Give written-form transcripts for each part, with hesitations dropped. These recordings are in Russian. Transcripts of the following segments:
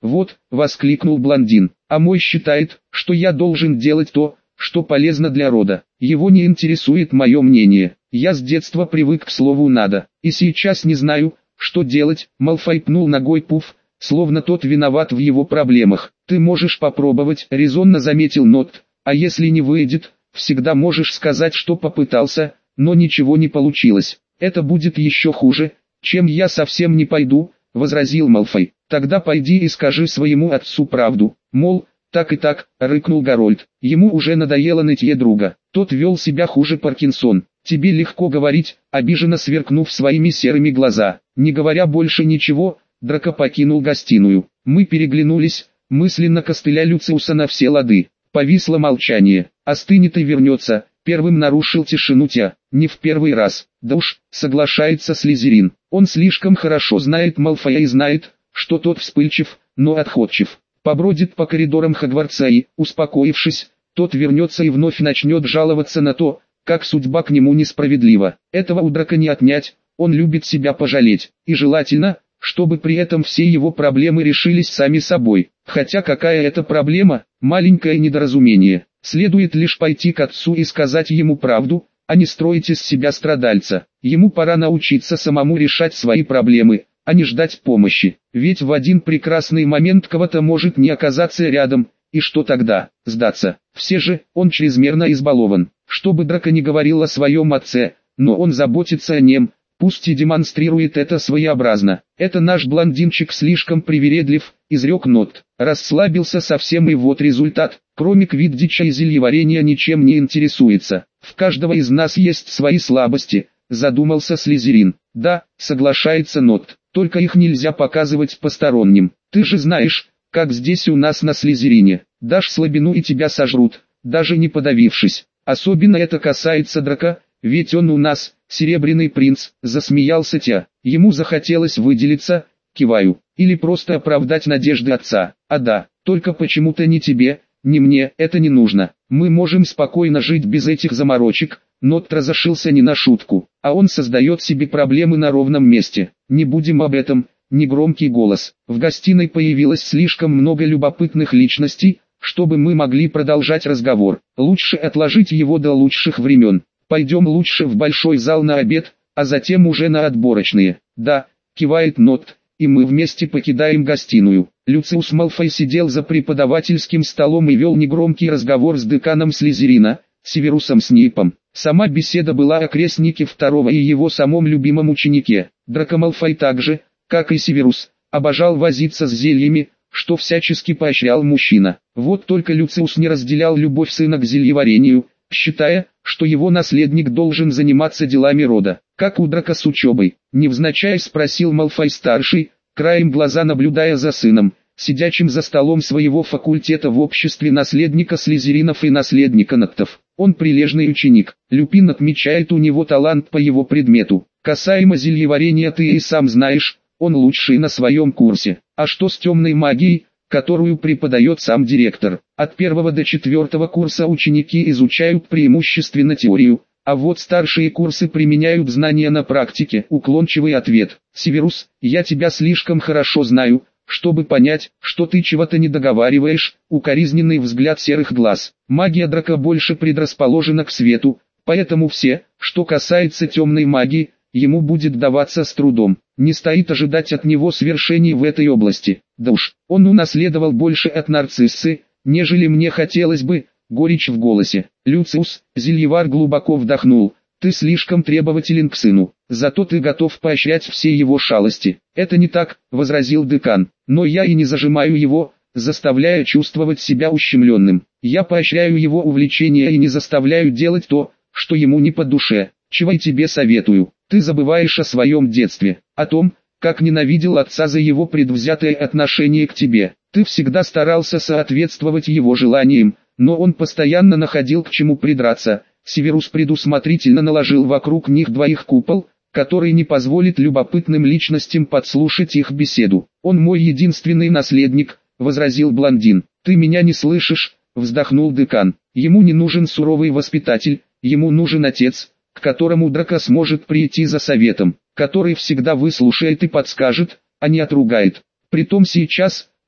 Вот, воскликнул блондин, а мой считает, что я должен делать то, что полезно для рода. Его не интересует мое мнение. Я с детства привык к слову «надо», и сейчас не знаю, что делать. Малфой пнул ногой Пуф, словно тот виноват в его проблемах. Ты можешь попробовать, резонно заметил Нот, а если не выйдет, всегда можешь сказать, что попытался, но ничего не получилось. Это будет еще хуже, чем я совсем не пойду, возразил Малфой. Тогда пойди и скажи своему отцу правду, мол, так и так, рыкнул Гарольд. Ему уже надоело нытье друга. Тот вел себя хуже Паркинсон. Тебе легко говорить, обиженно сверкнув своими серыми глаза. Не говоря больше ничего, Драко покинул гостиную. Мы переглянулись, мысленно костыля Люциуса на все лады. Повисло молчание. Остынет и вернется. Первым нарушил тишину Тя. Не в первый раз. Да уж, соглашается Слизерин. Он слишком хорошо знает Малфоя и знает, что тот вспыльчив, но отходчив. Побродит по коридорам Хогвартса и, успокоившись, тот вернется и вновь начнет жаловаться на то, как судьба к нему несправедлива. Этого у Драко не отнять, он любит себя пожалеть, и желательно, чтобы при этом все его проблемы решились сами собой. Хотя какая это проблема, маленькое недоразумение. Следует лишь пойти к отцу и сказать ему правду, а не строить из себя страдальца. Ему пора научиться самому решать свои проблемы, а не ждать помощи. Ведь в один прекрасный момент кого-то может не оказаться рядом, и что тогда? Сдаться. Все же, он чрезмерно избалован. Что бы Драко ни говорил о своем отце, но он заботится о нем, пусть и демонстрирует это своеобразно. Это наш блондинчик слишком привередлив, изрек Нот. Расслабился совсем, и вот результат. Кроме квиддича и зельеварения ничем не интересуется. В каждого из нас есть свои слабости, задумался Слизерин. Да, соглашается Нот, только их нельзя показывать посторонним. Ты же знаешь, как здесь у нас на Слизерине. Дашь слабину и тебя сожрут, даже не подавившись. Особенно это касается Драко, ведь он у нас, Серебряный принц, засмеялся Тя. Ему захотелось выделиться, киваю, или просто оправдать надежды отца. А да, только почему-то ни тебе, ни мне это не нужно. Мы можем спокойно жить без этих заморочек. Нот разошелся не на шутку, а он создает себе проблемы на ровном месте. Не будем об этом. Негромкий голос. В гостиной появилось слишком много любопытных личностей, чтобы мы могли продолжать разговор. Лучше отложить его до лучших времен. Пойдем лучше в большой зал на обед, а затем уже на отборочные. Да, кивает Нот, и мы вместе покидаем гостиную. Люциус Малфой сидел за преподавательским столом и вел негромкий разговор с деканом Слизерина, Северусом Снейпом. Сама беседа была о крестнике второго и его самом любимом ученике. Драко Малфой также, как и Северус, обожал возиться с зельями, что всячески поощрял мужчина. Вот только Люциус не разделял любовь сына к зельеварению, считая, что его наследник должен заниматься делами рода. Как у Драко с учебой? Невзначай спросил Малфой-старший, краем глаза наблюдая за сыном, сидячим за столом своего факультета в обществе наследника Слизеринов и наследника Ноктов. Он прилежный ученик. Люпин отмечает у него талант по его предмету. Касаемо зельеварения ты и сам знаешь, он лучший на своем курсе. А что с темной магией, которую преподает сам директор? От 1 до 4 курса ученики изучают преимущественно теорию, а вот старшие курсы применяют знания на практике. Уклончивый ответ. Северус, я тебя слишком хорошо знаю, чтобы понять, что ты чего-то не договариваешь. Укоризненный взгляд серых глаз. Магия Драко больше предрасположена к свету, поэтому все, что касается темной магии, ему будет даваться с трудом. Не стоит ожидать от него свершений в этой области. Да уж, он унаследовал больше от Нарциссы, нежели мне хотелось бы. Горечь в голосе. Люциус, зельевар глубоко вдохнул. Ты слишком требователен к сыну, зато ты готов поощрять все его шалости. Это не так, возразил декан, но я и не зажимаю его, заставляя чувствовать себя ущемленным. Я поощряю его увлечения и не заставляю делать то, что ему не по душе. Чего и тебе советую. Ты забываешь о своем детстве, о том, как ненавидел отца за его предвзятое отношение к тебе. Ты всегда старался соответствовать его желаниям, но он постоянно находил к чему придраться. Северус предусмотрительно наложил вокруг них двоих купол, который не позволит любопытным личностям подслушать их беседу. «Он мой единственный наследник», — возразил блондин. «Ты меня не слышишь», — вздохнул декан. «Ему не нужен суровый воспитатель, ему нужен отец, к которому Драко сможет прийти за советом, который всегда выслушает и подскажет, а не отругает. Притом сейчас,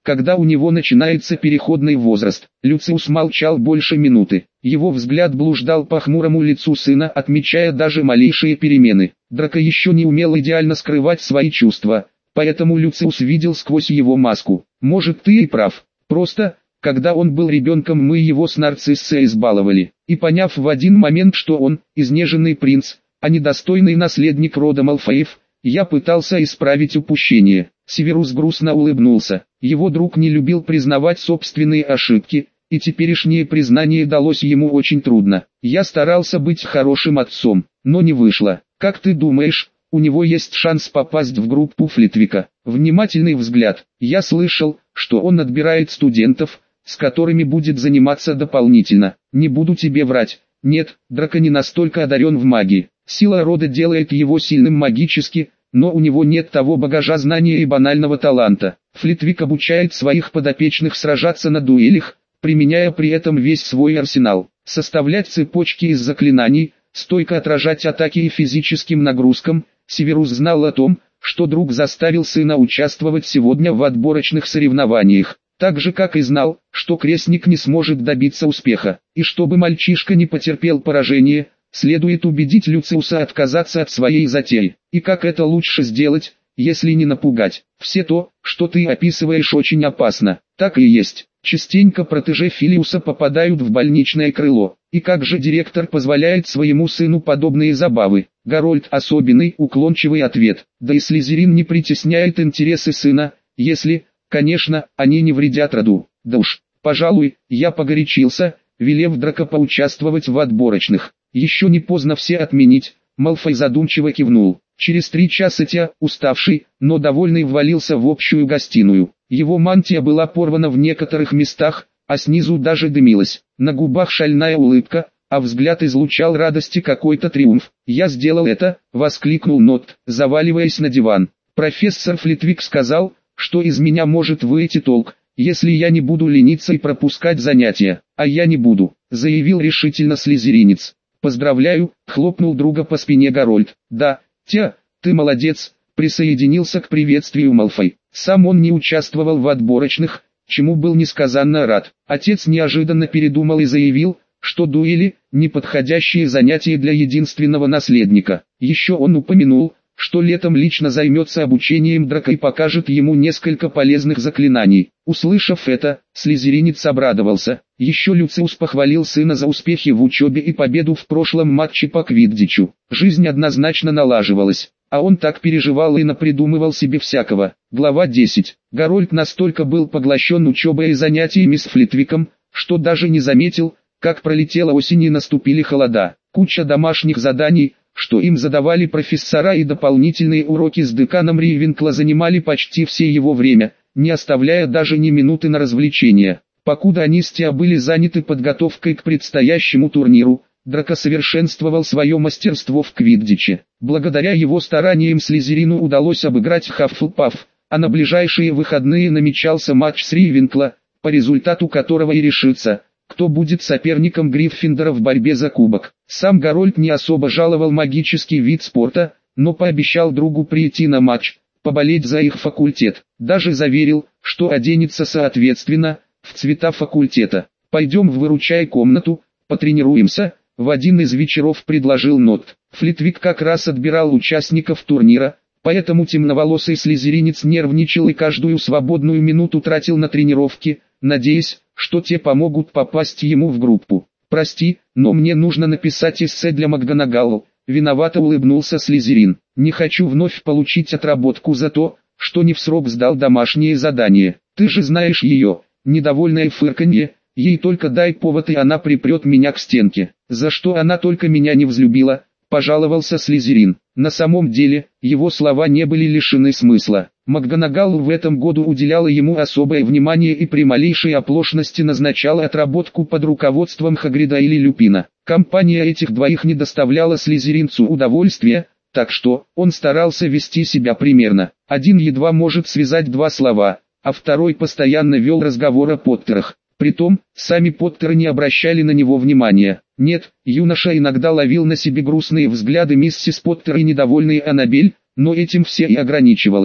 когда у него начинается переходный возраст. Люциус молчал больше минуты. Его взгляд блуждал по хмурому лицу сына, отмечая даже малейшие перемены. Драко еще не умел идеально скрывать свои чувства, поэтому Люциус видел сквозь его маску. «Может, ты и прав. Просто, когда он был ребенком, мы его с Нарциссой избаловали». И поняв в один момент, что он – изнеженный принц, а недостойный наследник рода Малфоев, я пытался исправить упущение. Северус грустно улыбнулся. Его друг не любил признавать собственные ошибки, и теперешнее признание далось ему очень трудно. Я старался быть хорошим отцом, но не вышло. Как ты думаешь, у него есть шанс попасть в группу Флитвика? Внимательный взгляд. Я слышал, что он отбирает студентов, с которыми будет заниматься дополнительно. Не буду тебе врать. Нет, Драко не настолько одарен в магии. Сила рода делает его сильным магически, но у него нет того багажа знания и банального таланта. Флитвик обучает своих подопечных сражаться на дуэлях, применяя при этом весь свой арсенал. Составлять цепочки из заклинаний, стойко отражать атаки и физическим нагрузкам. Северус знал о том, что друг заставил сына участвовать сегодня в отборочных соревнованиях. Так же как и знал, что крестник не сможет добиться успеха, и чтобы мальчишка не потерпел поражение, следует убедить Люциуса отказаться от своей затеи. И как это лучше сделать, если не напугать? Все то, что ты описываешь, очень опасно. Так и есть. Частенько протеже Филиуса попадают в больничное крыло. И как же директор позволяет своему сыну подобные забавы? Гарольд особенный, уклончивый ответ. Да и Слизерин не притесняет интересы сына, если, конечно, они не вредят роду. Да уж, пожалуй, я погорячился, велев Драко поучаствовать в отборочных. Еще не поздно все отменить. Малфой задумчиво кивнул. Через 3 часа Тя, уставший, но довольный, ввалился в общую гостиную. Его мантия была порвана в некоторых местах, а снизу даже дымилась. На губах шальная улыбка, а взгляд излучал радость и какой-то триумф. «Я сделал это!» — воскликнул Нот, заваливаясь на диван. «Профессор Флитвик сказал, что из меня может выйти толк, если я не буду лениться и пропускать занятия. А я не буду», — заявил решительно слизеринец. «Поздравляю», — хлопнул друга по спине Гарольд. «Да, Тя, ты молодец», — присоединился к приветствию Малфой. Сам он не участвовал в отборочных, чему был несказанно рад. Отец неожиданно передумал и заявил, что дуэли – неподходящие занятия для единственного наследника. Еще он упомянул, что летом лично займется обучением Драко и покажет ему несколько полезных заклинаний. Услышав это, слизеринец обрадовался. Еще Люциус похвалил сына за успехи в учебе и победу в прошлом матче по квиддичу. Жизнь однозначно налаживалась, а он так переживал и напридумывал себе всякого. Глава 10. Гарольд настолько был поглощен учебой и занятиями с Флитвиком, что даже не заметил, как пролетела осень и наступили холода. Куча домашних заданий, что им задавали профессора, и дополнительные уроки с деканом Ривенкла занимали почти все его время, не оставляя даже ни минуты на развлечения. Покуда они с Тиа были заняты подготовкой к предстоящему турниру, Драко совершенствовал свое мастерство в квиддиче. Благодаря его стараниям Слизерину удалось обыграть Хаффлпафф, а на ближайшие выходные намечался матч с Ривенкла, по результату которого и решится, кто будет соперником Гриффиндора в борьбе за кубок. Сам Гарольд не особо жаловал магический вид спорта, но пообещал другу прийти на матч, поболеть за их факультет. Даже заверил, что оденется соответственно, в цвета факультета. «Пойдем в выручай комнату, потренируемся», — в один из вечеров предложил Нот. Флитвик как раз отбирал участников турнира, поэтому темноволосый слизеринец нервничал и каждую свободную минуту тратил на тренировки, надеясь, что те помогут попасть ему в группу. «Прости, но мне нужно написать эссе для МакГонагал», — виновато улыбнулся Слизерин. «Не хочу вновь получить отработку за то, что не в срок сдал домашнее задание. Ты же знаешь ее». Недовольное фырканье, ей только дай повод и она припрет меня к стенке. «За что она только меня не взлюбила?» — пожаловался Слизерин. На самом деле, его слова не были лишены смысла. МакГонагал в этом году уделяла ему особое внимание и при малейшей оплошности назначала отработку под руководством Хагрида или Люпина. Компания этих двоих не доставляла слизеринцу удовольствия, так что он старался вести себя примерно. Один едва может связать два слова, а второй постоянно вел разговор о Поттерах. Притом, сами Поттеры не обращали на него внимания. Нет, юноша иногда ловил на себе грустные взгляды миссис Поттер и недовольные Аннабель, но этим все и ограничивалось.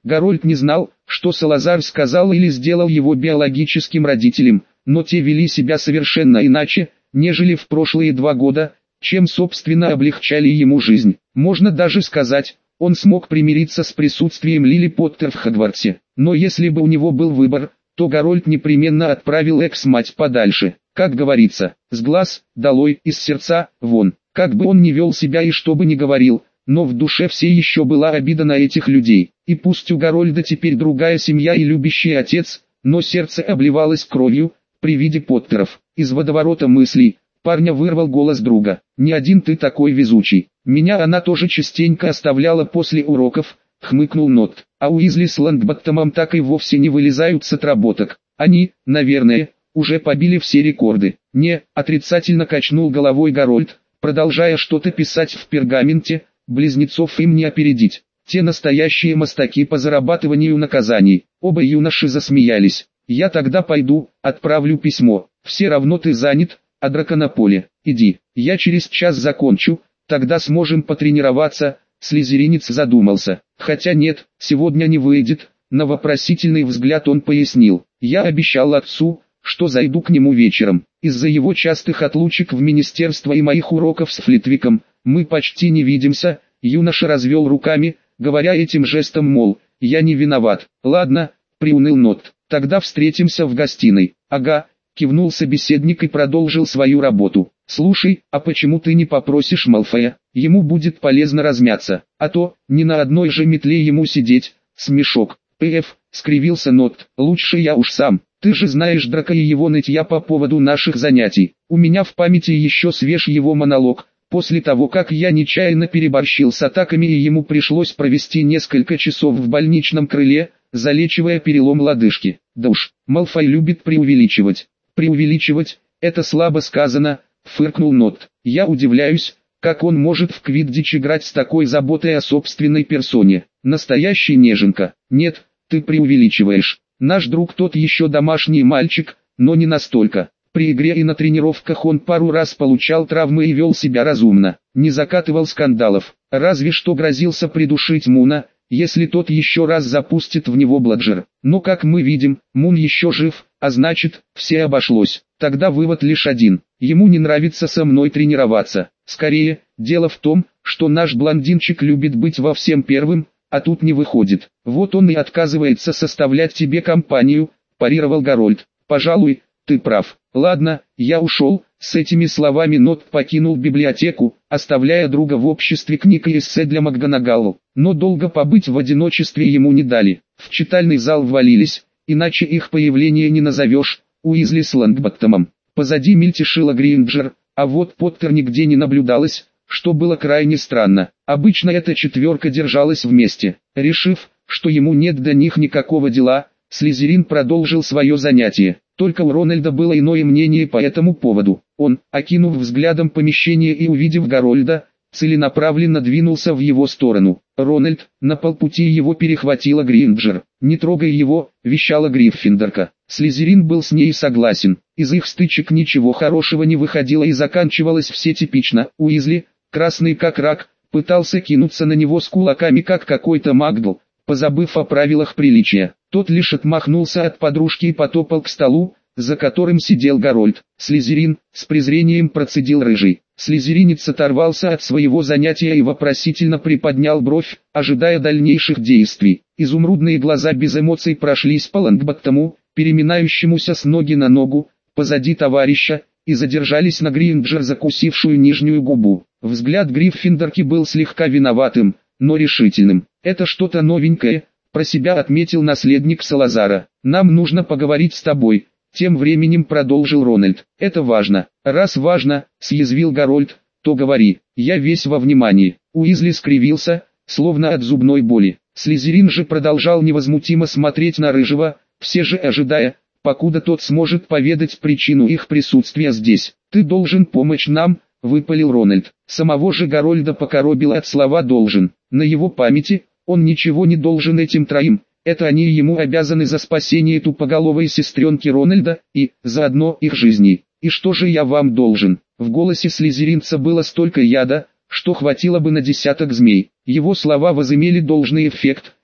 Гарольд не знал, что Салазар сказал или сделал его биологическим родителям, но те вели себя совершенно иначе, нежели в прошлые 2 года, чем собственно облегчали ему жизнь. Можно даже сказать, он смог примириться с присутствием Лили Поттер в Хогвартсе. Но если бы у него был выбор, то Гарольд непременно отправил экс-мать подальше. Как говорится, с глаз долой, из сердца вон. Как бы он ни вел себя и что бы ни говорил, но в душе все еще была обида на этих людей. И пусть у Гарольда теперь другая семья и любящий отец, но сердце обливалось кровью при виде Поттеров. Из водоворота мыслей парня вырвал голос друга. «Не один ты такой везучий. Меня она тоже частенько оставляла после уроков», — хмыкнул Нот. «А Уизли с Лонгботтомом так и вовсе не вылезают с отработок. Они, наверное, уже побили все рекорды». «Не», — отрицательно качнул головой Гарольд, продолжая что-то писать в пергаменте. «Близнецов им не опередить. Те настоящие мастаки по зарабатыванию наказаний». Оба юноши засмеялись. «Я тогда пойду, отправлю письмо. Все равно ты занят, а драконополе. Иди, я через час закончу, тогда сможем потренироваться». Слизеринец задумался. «Хотя нет, сегодня не выйдет». На вопросительный взгляд он пояснил. «Я обещал отцу, что зайду к нему вечером. Из-за его частых отлучек в министерство и моих уроков с Флитвиком мы почти не видимся». Юноша развел руками, говоря этим жестом, мол, «я не виноват». «Ладно», — приуныл Нот, — «тогда встретимся в гостиной». «Ага», — кивнул собеседник и продолжил свою работу. «Слушай, а почему ты не попросишь Малфоя? Ему будет полезно размяться, а то, не на одной же метле ему сидеть». Смешок. «П.Ф.», — скривился Нот, — «лучше я уж сам. Ты же знаешь Драка и его нытья по поводу наших занятий. У меня в памяти еще свеж его монолог. После того, как я нечаянно переборщил с атаками и ему пришлось провести несколько часов в больничном крыле, залечивая перелом лодыжки. Да уж, Малфой любит преувеличивать». «Преувеличивать, это слабо сказано», — фыркнул Нот. «Я удивляюсь, как он может в квиддич играть с такой заботой о собственной персоне. Настоящий неженка». «Нет, ты преувеличиваешь. Наш друг тот еще домашний мальчик, но не настолько. При игре и на тренировках он пару раз получал травмы и вел себя разумно, не закатывал скандалов, разве что грозился придушить Муна, если тот еще раз запустит в него бладжер. Но как мы видим, Мун еще жив, а значит, все обошлось. Тогда вывод лишь один: ему не нравится со мной тренироваться. Скорее, дело в том, что наш блондинчик любит быть во всем первым, а тут не выходит. Вот он и отказывается составлять тебе компанию», – парировал Гарольд. «Пожалуй, ты прав. Ладно, я ушел». С этими словами Нот покинул библиотеку, оставляя друга в обществе книг и эссе для МакГонагал. Но долго побыть в одиночестве ему не дали. В читальный зал ввалились, иначе их появление не назовешь, Уизли с Лонгботтомом. Позади мельтешила Гринджер, а вот Поттер нигде не наблюдалось, что было крайне странно. Обычно эта четверка держалась вместе. Решив, что ему нет до них никакого дела, Слизерин продолжил свое занятие. Только у Рональда было иное мнение по этому поводу. Он, окинув взглядом помещение и увидев Гарольда, целенаправленно двинулся в его сторону. «Рональд», на полпути его перехватила Гринджер. «Не трогай его», — вещала Гриффиндорка. Слизерин был с ней согласен. Из их стычек ничего хорошего не выходило и заканчивалось все типично. Уизли, красный как рак, пытался кинуться на него с кулаками как какой-то магл, позабыв о правилах приличия. Тот лишь отмахнулся от подружки и потопал к столу, за которым сидел Гарольд. «Слизерин», с презрением процедил рыжий. Слизеринец оторвался от своего занятия и вопросительно приподнял бровь, ожидая дальнейших действий. Изумрудные глаза без эмоций прошлись по Лонгботтому, переминающемуся с ноги на ногу, позади товарища, и задержались на Гринджер, закусившую нижнюю губу. Взгляд Гриффиндорки был слегка виноватым, но решительным. «Это что-то новенькое», — про себя отметил наследник Салазара. «Нам нужно поговорить с тобой», — тем временем продолжил Рональд. «Это важно». «Раз важно», — съязвил Гарольд, — «то говори, я весь во внимании». Уизли скривился, словно от зубной боли. Слизерин же продолжал невозмутимо смотреть на Рыжего, все же ожидая, покуда тот сможет поведать причину их присутствия здесь. «Ты должен помочь нам», — выпалил Рональд. Самого же Гарольда покоробило от слова «должен». На его памяти, он ничего не должен этим троим. Это они ему обязаны за спасение тупоголовой сестренки Рональда, и, заодно, их жизни. «И что же я вам должен?» В голосе слизеринца было столько яда, что хватило бы на десяток змей. Его слова возымели должный эффект,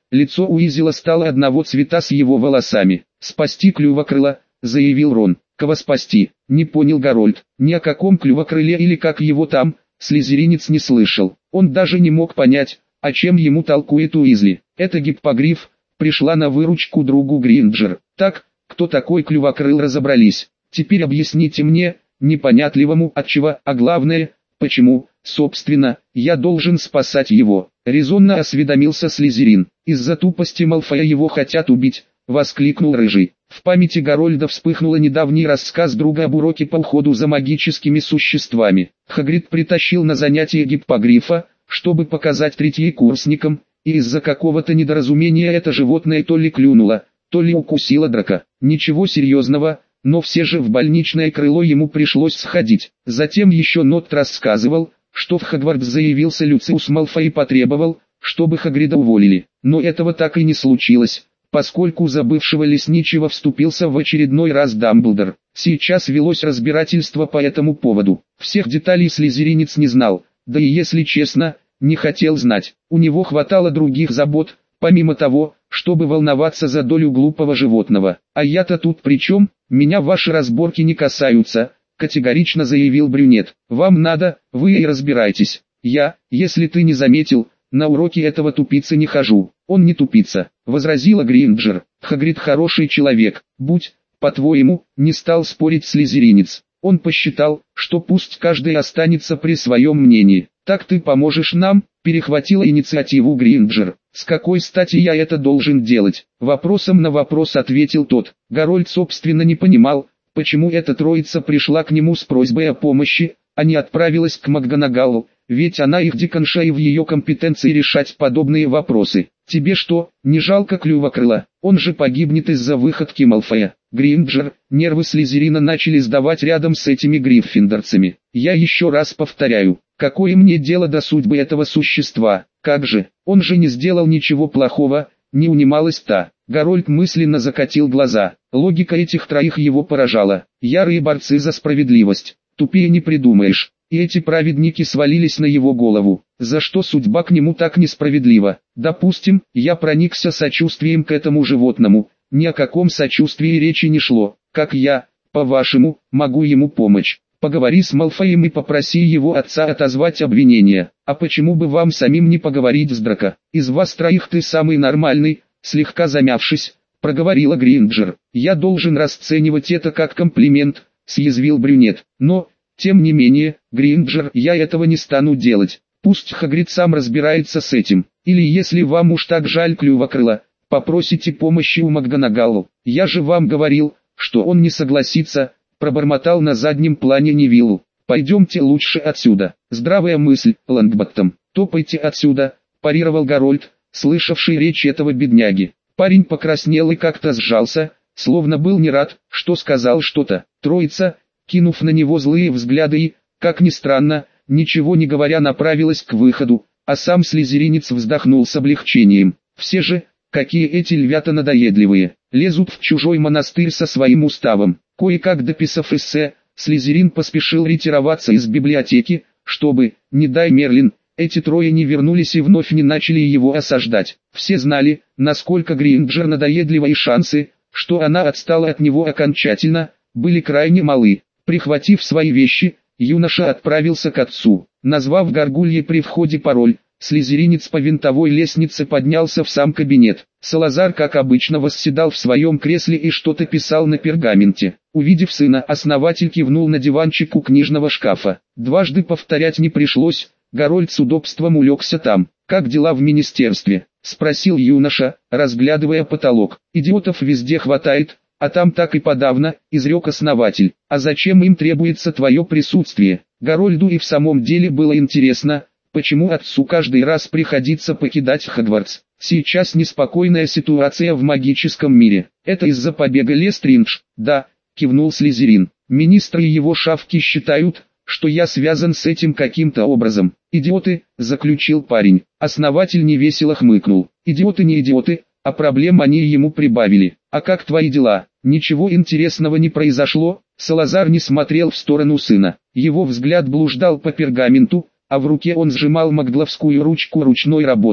Лицо Уизела стало одного цвета с его волосами. «Спасти Клювокрыла», — заявил Рон. «Кого спасти?» — не понял Гарольд. Ни о каком Клювокрыле или как его там, слизеринец не слышал. Он даже не мог понять, о чем ему толкует Уизли. Это гиппогриф, пришла на выручку другу Гринджер. Так, кто такой Клювокрыл, разобрались. Теперь объясните мне, непонятливому, отчего, а главное, почему, собственно, я должен спасать его. Резонно осведомился Слизерин. Из-за тупости Малфоя его хотят убить, воскликнул Рыжий. В памяти Гарольда вспыхнул недавний рассказ друга об уроке по уходу за магическими существами. Хагрид притащил на занятие гиппогрифа, чтобы показать третьекурсникам, и из-за какого-то недоразумения это животное то ли клюнуло, то ли укусило Драко. Ничего серьезного, но все же в больничное крыло ему пришлось сходить. Затем еще Нот рассказывал, что в Хогвартс заявился Люциус Малфой и потребовал, чтобы Хагрида уволили. Но этого так и не случилось, поскольку за бывшего лесничего вступился в очередной раз Дамблдор. Сейчас велось разбирательство по этому поводу. Всех деталей слизеринец не знал, да и если честно, не хотел знать. У него хватало других забот, помимо того, чтобы волноваться за долю глупого животного. «А я-то тут при чем? Меня ваши разборки не касаются», — категорично заявил брюнет. «Вам надо, вы и разбирайтесь. Я, если ты не заметил, на уроки этого тупицы не хожу». «Он не тупица», — возразила Гринджер. «Хагрид хороший человек, будь, по-твоему», — не стал спорить слизеринец. Он посчитал, что пусть каждый останется при своем мнении. «Так ты поможешь нам?» — перехватила инициативу Гринджер. «С какой стати я это должен делать?» Вопросом на вопрос ответил тот. Гарольд собственно не понимал, почему эта троица пришла к нему с просьбой о помощи, а не отправилась к МакГонагалл, ведь она их деканша и в ее компетенции решать подобные вопросы. «Тебе что, не жалко Клювокрыла? Он же погибнет из-за выходки Малфоя». Гринджер, нервы Слизерина начали сдавать рядом с этими гриффиндорцами. «Я еще раз повторяю, какое мне дело до судьбы этого существа? Как же, он же не сделал ничего плохого», не унималась та. Гарольд мысленно закатил глаза. Логика этих троих его поражала. Ярые борцы за справедливость. Тупее не придумаешь. И эти праведники свалились на его голову. За что судьба к нему так несправедлива? Допустим, я проникся сочувствием к этому животному. Ни о каком сочувствии речи не шло. Как я, по-вашему, могу ему помочь? Поговори с Малфоем и попроси его отца отозвать обвинения. А почему бы вам самим не поговорить с Драко? Из вас троих ты самый нормальный, слегка замявшись, проговорила Гринджер. Я должен расценивать это как комплимент, съязвил брюнет. Но, тем не менее, Гринджер, я этого не стану делать. Пусть Хагрид сам разбирается с этим. Или если вам уж так жаль Клювокрыла, попросите помощи у МакГонагалл. Я же вам говорил, что он не согласится, пробормотал на заднем плане Невиллу. Пойдемте лучше отсюда. Здравая мысль, Лонгботтом. Топайте отсюда, парировал Гарольд, слышавший речь этого бедняги. Парень покраснел и как-то сжался, словно был не рад, что сказал что-то. Троица, кинув на него злые взгляды и, как ни странно, ничего не говоря, направилась к выходу, а сам слизеринец вздохнул с облегчением. Все же, какие эти львята надоедливые, лезут в чужой монастырь со своим уставом. Кое-как дописав эссе, Слизерин поспешил ретироваться из библиотеки, чтобы, не дай Мерлин, эти трое не вернулись и вновь не начали его осаждать. Все знали, насколько Гринджер надоедлива, и шансы, что она отстала от него окончательно, были крайне малы. Прихватив свои вещи, юноша отправился к отцу. Назвав горгулье при входе пароль, слизеринец по винтовой лестнице поднялся в сам кабинет. Салазар, как обычно, восседал в своем кресле и что-то писал на пергаменте. Увидев сына, основатель кивнул на диванчик у книжного шкафа. Дважды повторять не пришлось, Гарольд с удобством улегся там. «Как дела в министерстве?» — спросил юноша, разглядывая потолок. «Идиотов везде хватает, а там так и подавно», — изрек основатель. «А зачем им требуется твое присутствие?» Гарольду и в самом деле было интересно, почему отцу каждый раз приходится покидать Хогвартс. Сейчас неспокойная ситуация в магическом мире. Это из-за побега Лестридж? Да, кивнул Слизерин. Министры и его шавки считают, что я связан с этим каким-то образом. Идиоты, заключил парень. Основатель невесело хмыкнул. Идиоты не идиоты, а проблем они ему прибавили. А как твои дела? Ничего интересного не произошло? Салазар не смотрел в сторону сына. Его взгляд блуждал по пергаменту, а в руке он сжимал магдловскую ручку ручной работы,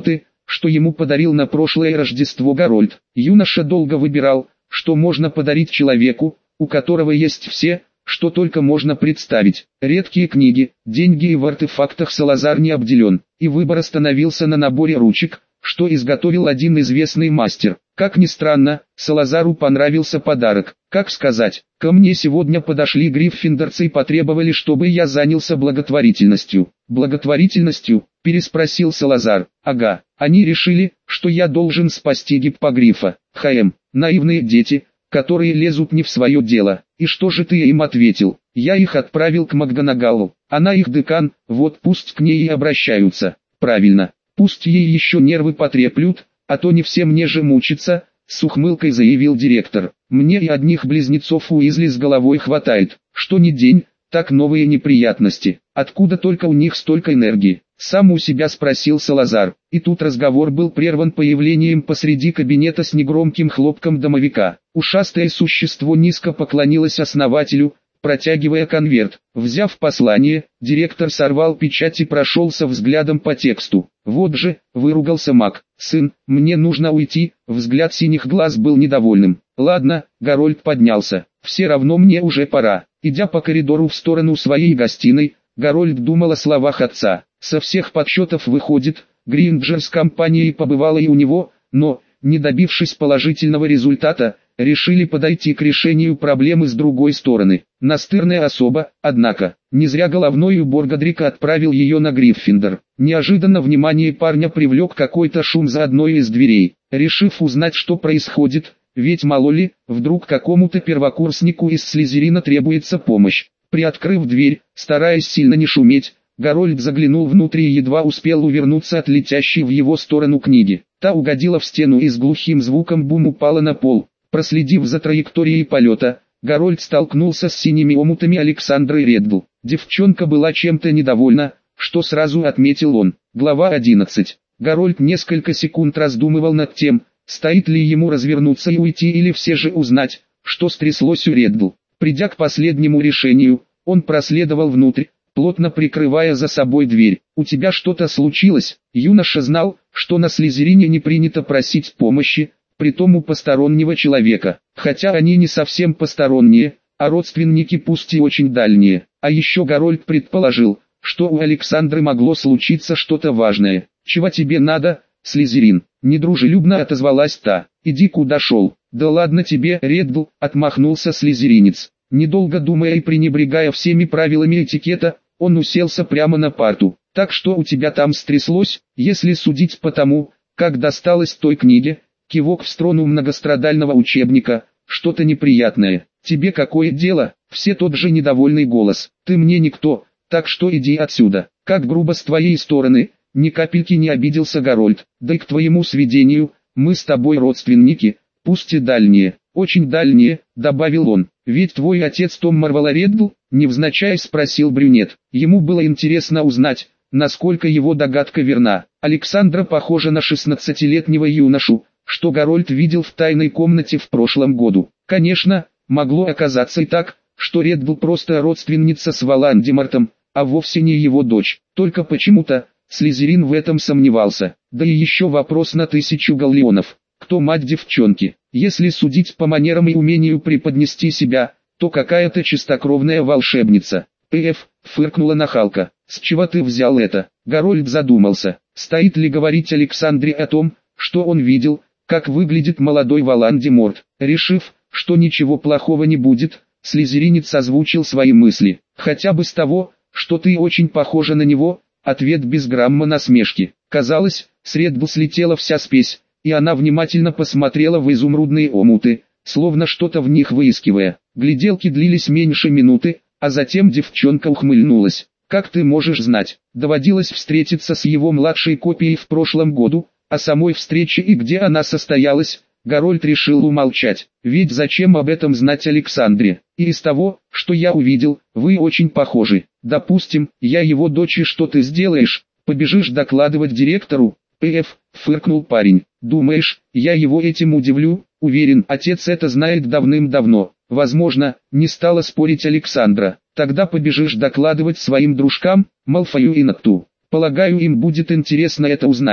что ему подарил на прошлое Рождество Гарольд. Юноша долго выбирал, что можно подарить человеку, у которого есть все, что только можно представить. Редкие книги, деньги и в артефактах Салазар не обделен, и выбор остановился на наборе ручек, что изготовил один известный мастер. Как ни странно, Салазару понравился подарок. Как сказать, ко мне сегодня подошли гриффиндорцы и потребовали, чтобы я занялся благотворительностью. Благотворительностью? Переспросил Салазар. Ага, они решили, что я должен спасти гиппогрифа. Наивные дети, которые лезут не в свое дело. И что же ты им ответил? Я их отправил к МакГонагалл. Она их декан, вот пусть к ней и обращаются. Правильно, пусть ей еще нервы потреплют, а то не все мне же мучиться, с ухмылкой заявил директор. Мне и одних близнецов Уизли с головой хватает. Что ни день, так новые неприятности. Откуда только у них столько энергии? Сам у себя спросил Салазар. И тут разговор был прерван появлением посреди кабинета с негромким хлопком домовика. Ушастое существо низко поклонилось основателю, протягивая конверт. Взяв послание, директор сорвал печать и прошелся взглядом по тексту. Вот же, выругался маг. Сын, мне нужно уйти. Взгляд синих глаз был недовольным. Ладно, Гарольд поднялся. Все равно мне уже пора. Идя по коридору в сторону своей гостиной, Гарольд думал о словах отца. Со всех подсчетов выходит, Гринджер с компанией побывала и у него, но, не добившись положительного результата, решили подойти к решению проблемы с другой стороны. Настырная особа, однако, не зря головной убор Годрика отправил ее на Гриффиндор. Неожиданно внимание парня привлек какой-то шум за одной из дверей. Решив узнать, что происходит, ведь мало ли, вдруг какому-то первокурснику из Слизерина требуется помощь. Приоткрыв дверь, стараясь сильно не шуметь, Гарольд заглянул внутрь и едва успел увернуться от летящей в его сторону книги. Та угодила в стену и с глухим звуком бум упала на пол. Проследив за траекторией полета, Гарольд столкнулся с синими омутами Александры Реддл. Девчонка была чем-то недовольна, что сразу отметил он. Глава 11. Гарольд несколько секунд раздумывал над тем, стоит ли ему развернуться и уйти или все же узнать, что стряслось у Реддл. Придя к последнему решению, он проследовал внутрь, плотно прикрывая за собой дверь. «У тебя что-то случилось?» Юноша знал, что на Слизерине не принято просить помощи, притом у постороннего человека, хотя они не совсем посторонние, а родственники пусть и очень дальние. А еще Гарольд предположил, что у Александры могло случиться что-то важное. «Чего тебе надо, Слизерин?» Недружелюбно отозвалась та. «Иди куда шел». «Да ладно тебе, Реддл», отмахнулся слизеринец. Недолго думая и пренебрегая всеми правилами этикета, он уселся прямо на парту. «Так что у тебя там стряслось, если судить по тому, как досталось той книге?» Кивок в сторону многострадального учебника. «Что-то неприятное. Тебе какое дело?» Все тот же недовольный голос. «Ты мне никто, так что иди отсюда». «Как грубо с твоей стороны», ни капельки не обиделся Гарольд. «Да и к твоему сведению, мы с тобой родственники, пусть и дальние». «Очень дальние», добавил он. «Ведь твой отец Том Марвелла Реддл?» невзначай спросил брюнет. Ему было интересно узнать, насколько его догадка верна. Александра похожа на 16-летнего юношу, что Гарольд видел в тайной комнате в прошлом году. Конечно, могло оказаться и так, что Реддл просто родственница с Волан-де-Мортом, а вовсе не его дочь. Только почему-то Слизерин в этом сомневался. Да и еще вопрос на 1000 галлеонов. Кто мать девчонки? Если судить по манерам и умению преподнести себя, то какая-то чистокровная волшебница. Фыркнула нахалка. «С чего ты взял это?» Гарольд задумался. Стоит ли говорить Александре о том, что он видел, как выглядит молодой Волан-де-Морт. Решив, что ничего плохого не будет, слизеринец озвучил свои мысли. «Хотя бы с того, что ты очень похожа на него», ответ без грамма насмешки. Казалось, с Реддл слетела вся спесь, и она внимательно посмотрела в изумрудные омуты, словно что-то в них выискивая. Гляделки длились меньше минуты, а затем девчонка ухмыльнулась. «Как ты можешь знать?» Доводилось встретиться с его младшей копией в прошлом году, о самой встрече и где она состоялась, Гарольд решил умолчать. Ведь зачем об этом знать Александре? И из того, что я увидел, вы очень похожи. Допустим, я его дочь, и что ты сделаешь? Побежишь докладывать директору? Фыркнул парень. Думаешь, я его этим удивлю? Уверен, отец это знает давным-давно. Возможно, не стала спорить Александра. Тогда побежишь докладывать своим дружкам, Малфою и Натту. Полагаю, им будет интересно это узнать.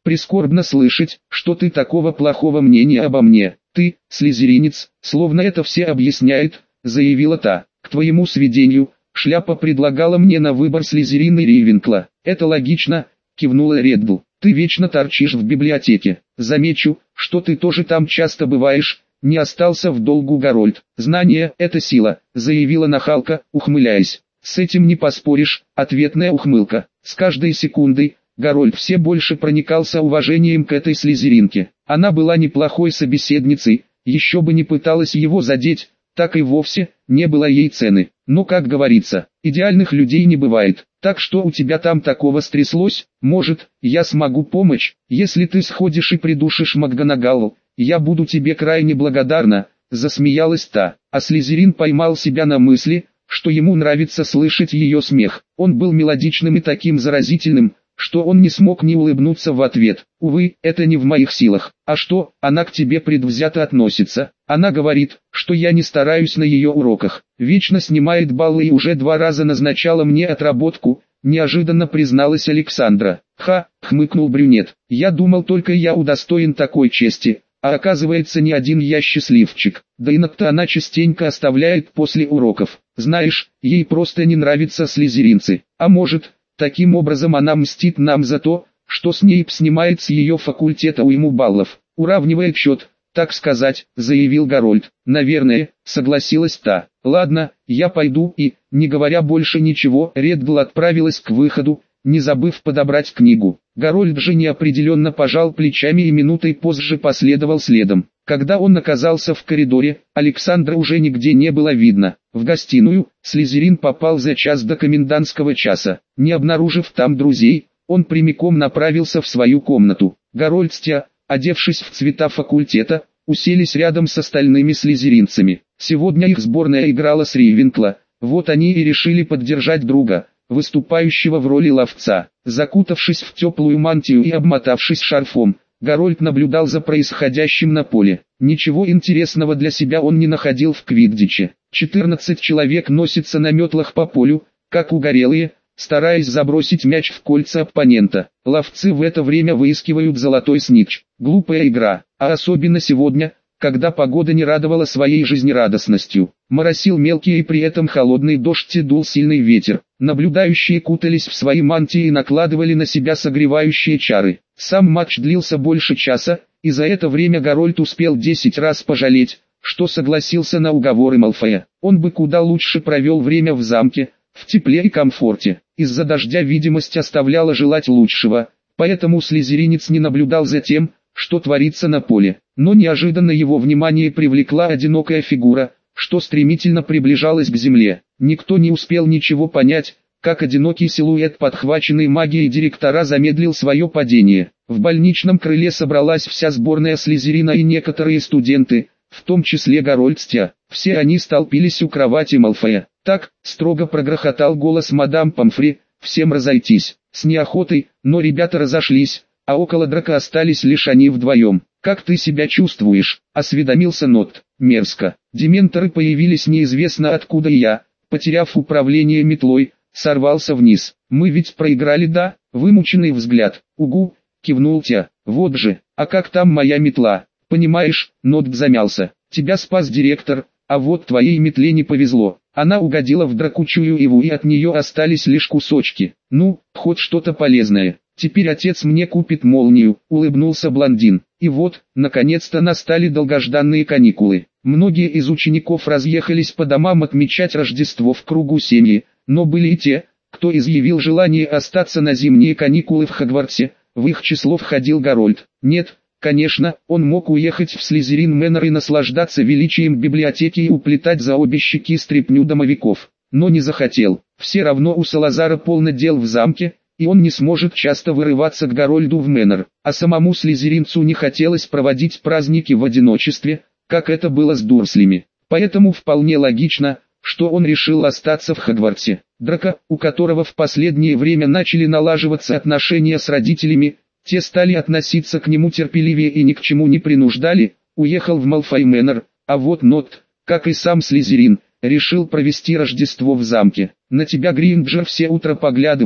Прискорбно слышать, что ты такого плохого мнения обо мне. Ты, слизеринец, словно это все объясняет, заявила та. К твоему сведению, шляпа предлагала мне на выбор Слизерин и Рейвенкла. Это логично, кивнула Реддл. Ты вечно торчишь в библиотеке. Замечу, что ты тоже там часто бываешь. Не остался в долгу Гарольд. Знание – это сила, заявила нахалка, ухмыляясь. С этим не поспоришь, ответная ухмылка. С каждой секундой Гарольд все больше проникался уважением к этой слизеринке. Она была неплохой собеседницей, еще бы не пыталась его задеть, так и вовсе не было ей цены. Но, как говорится, идеальных людей не бывает. Так что у тебя там такого стряслось? Может, я смогу помочь? Если ты сходишь и придушишь МакГонагалл, я буду тебе крайне благодарна, засмеялась та. А Слизерин поймал себя на мысли, что ему нравится слышать ее смех. Он был мелодичным и таким заразительным, что он не смог не улыбнуться в ответ. Увы, это не в моих силах. А что, она к тебе предвзято относится? Она говорит, что я не стараюсь на ее уроках. Вечно снимает баллы и уже 2 раза назначала мне отработку, неожиданно призналась Александра. Ха, хмыкнул брюнет. Я думал, только я удостоен такой чести. А оказывается, не один я счастливчик. Да иногда она частенько оставляет после уроков. Знаешь, ей просто не нравятся слизеринцы. А может, таким образом она мстит нам за то, что Снейп снимает с ее факультета уйму баллов. Уравнивает счет, так сказать, заявил Гарольд. Наверное, согласилась та. Ладно, я пойду и, не говоря больше ничего, Реддл отправилась к выходу, не забыв подобрать книгу. Гарольд же неопределенно пожал плечами и минутой позже последовал следом. Когда он оказался в коридоре, Александра уже нигде не было видно. В гостиную Слизерин попал за час до комендантского часа. Не обнаружив там друзей, он прямиком направился в свою комнату. Гарольд с Тя, одевшись в цвета факультета, уселись рядом с остальными слизеринцами. Сегодня их сборная играла с Рейвенкла, вот они и решили поддержать друга, выступающего в роли ловца. Закутавшись в теплую мантию и обмотавшись шарфом, Гарольд наблюдал за происходящим на поле. Ничего интересного для себя он не находил в квиддиче. 14 человек носятся на метлах по полю, как угорелые, стараясь забросить мяч в кольца оппонента. Ловцы в это время выискивают золотой снитч. Глупая игра, а особенно сегодня, когда погода не радовала своей жизнерадостностью. Моросил мелкий и при этом холодный дождь и дул сильный ветер. Наблюдающие кутались в свои мантии и накладывали на себя согревающие чары. Сам матч длился больше часа, и за это время Гарольд успел 10 раз пожалеть, что согласился на уговоры Малфоя. Он бы куда лучше провел время в замке, в тепле и комфорте. Из-за дождя видимость оставляла желать лучшего, поэтому слизеринец не наблюдал за тем, что творится на поле. Но неожиданно его внимание привлекла одинокая фигура, что стремительно приближалась к земле. Никто не успел ничего понять, как одинокий силуэт, подхваченный магией директора, замедлил свое падение. В больничном крыле собралась вся сборная Слизерина и некоторые студенты, в том числе Гарольд с Тя. Все они столпились у кровати Малфоя. Так, строго прогрохотал голос мадам Помфри, всем разойтись. С неохотой, но ребята разошлись, а около Драка остались лишь они вдвоем. «Как ты себя чувствуешь?» – осведомился Нот. «Мерзко. Дементоры появились неизвестно откуда, и я, потеряв управление метлой, сорвался вниз. Мы ведь проиграли, да?» Вымученный взгляд. «Угу», – кивнул Тя. «Вот же, а как там моя метла?» «Понимаешь», – Нот замялся. «Тебя спас директор, а вот твоей метле не повезло. Она угодила в дракучую иву, и от нее остались лишь кусочки. Ну, хоть что-то полезное. Теперь отец мне купит молнию», — улыбнулся блондин. И вот, наконец-то настали долгожданные каникулы. Многие из учеников разъехались по домам отмечать Рождество в кругу семьи, но были и те, кто изъявил желание остаться на зимние каникулы в Хогвартсе. В их число входил Гарольд. Нет, конечно, он мог уехать в Слизерин Мэннер и наслаждаться величием библиотеки и уплетать за обе щеки стряпню домовиков, но не захотел. Все равно у Салазара полно дел в замке, и он не сможет часто вырываться к Гарольду в Мэннер, а самому слизеринцу не хотелось проводить праздники в одиночестве, как это было с Дурслями. Поэтому вполне логично, что он решил остаться в Хогвартсе. Драко, у которого в последнее время начали налаживаться отношения с родителями, те стали относиться к нему терпеливее и ни к чему не принуждали, уехал в Малфой Мэннер, а вот Нот, как и сам Слизерин, решил провести Рождество в замке. «На тебя Гринджер все утро поглядывает»,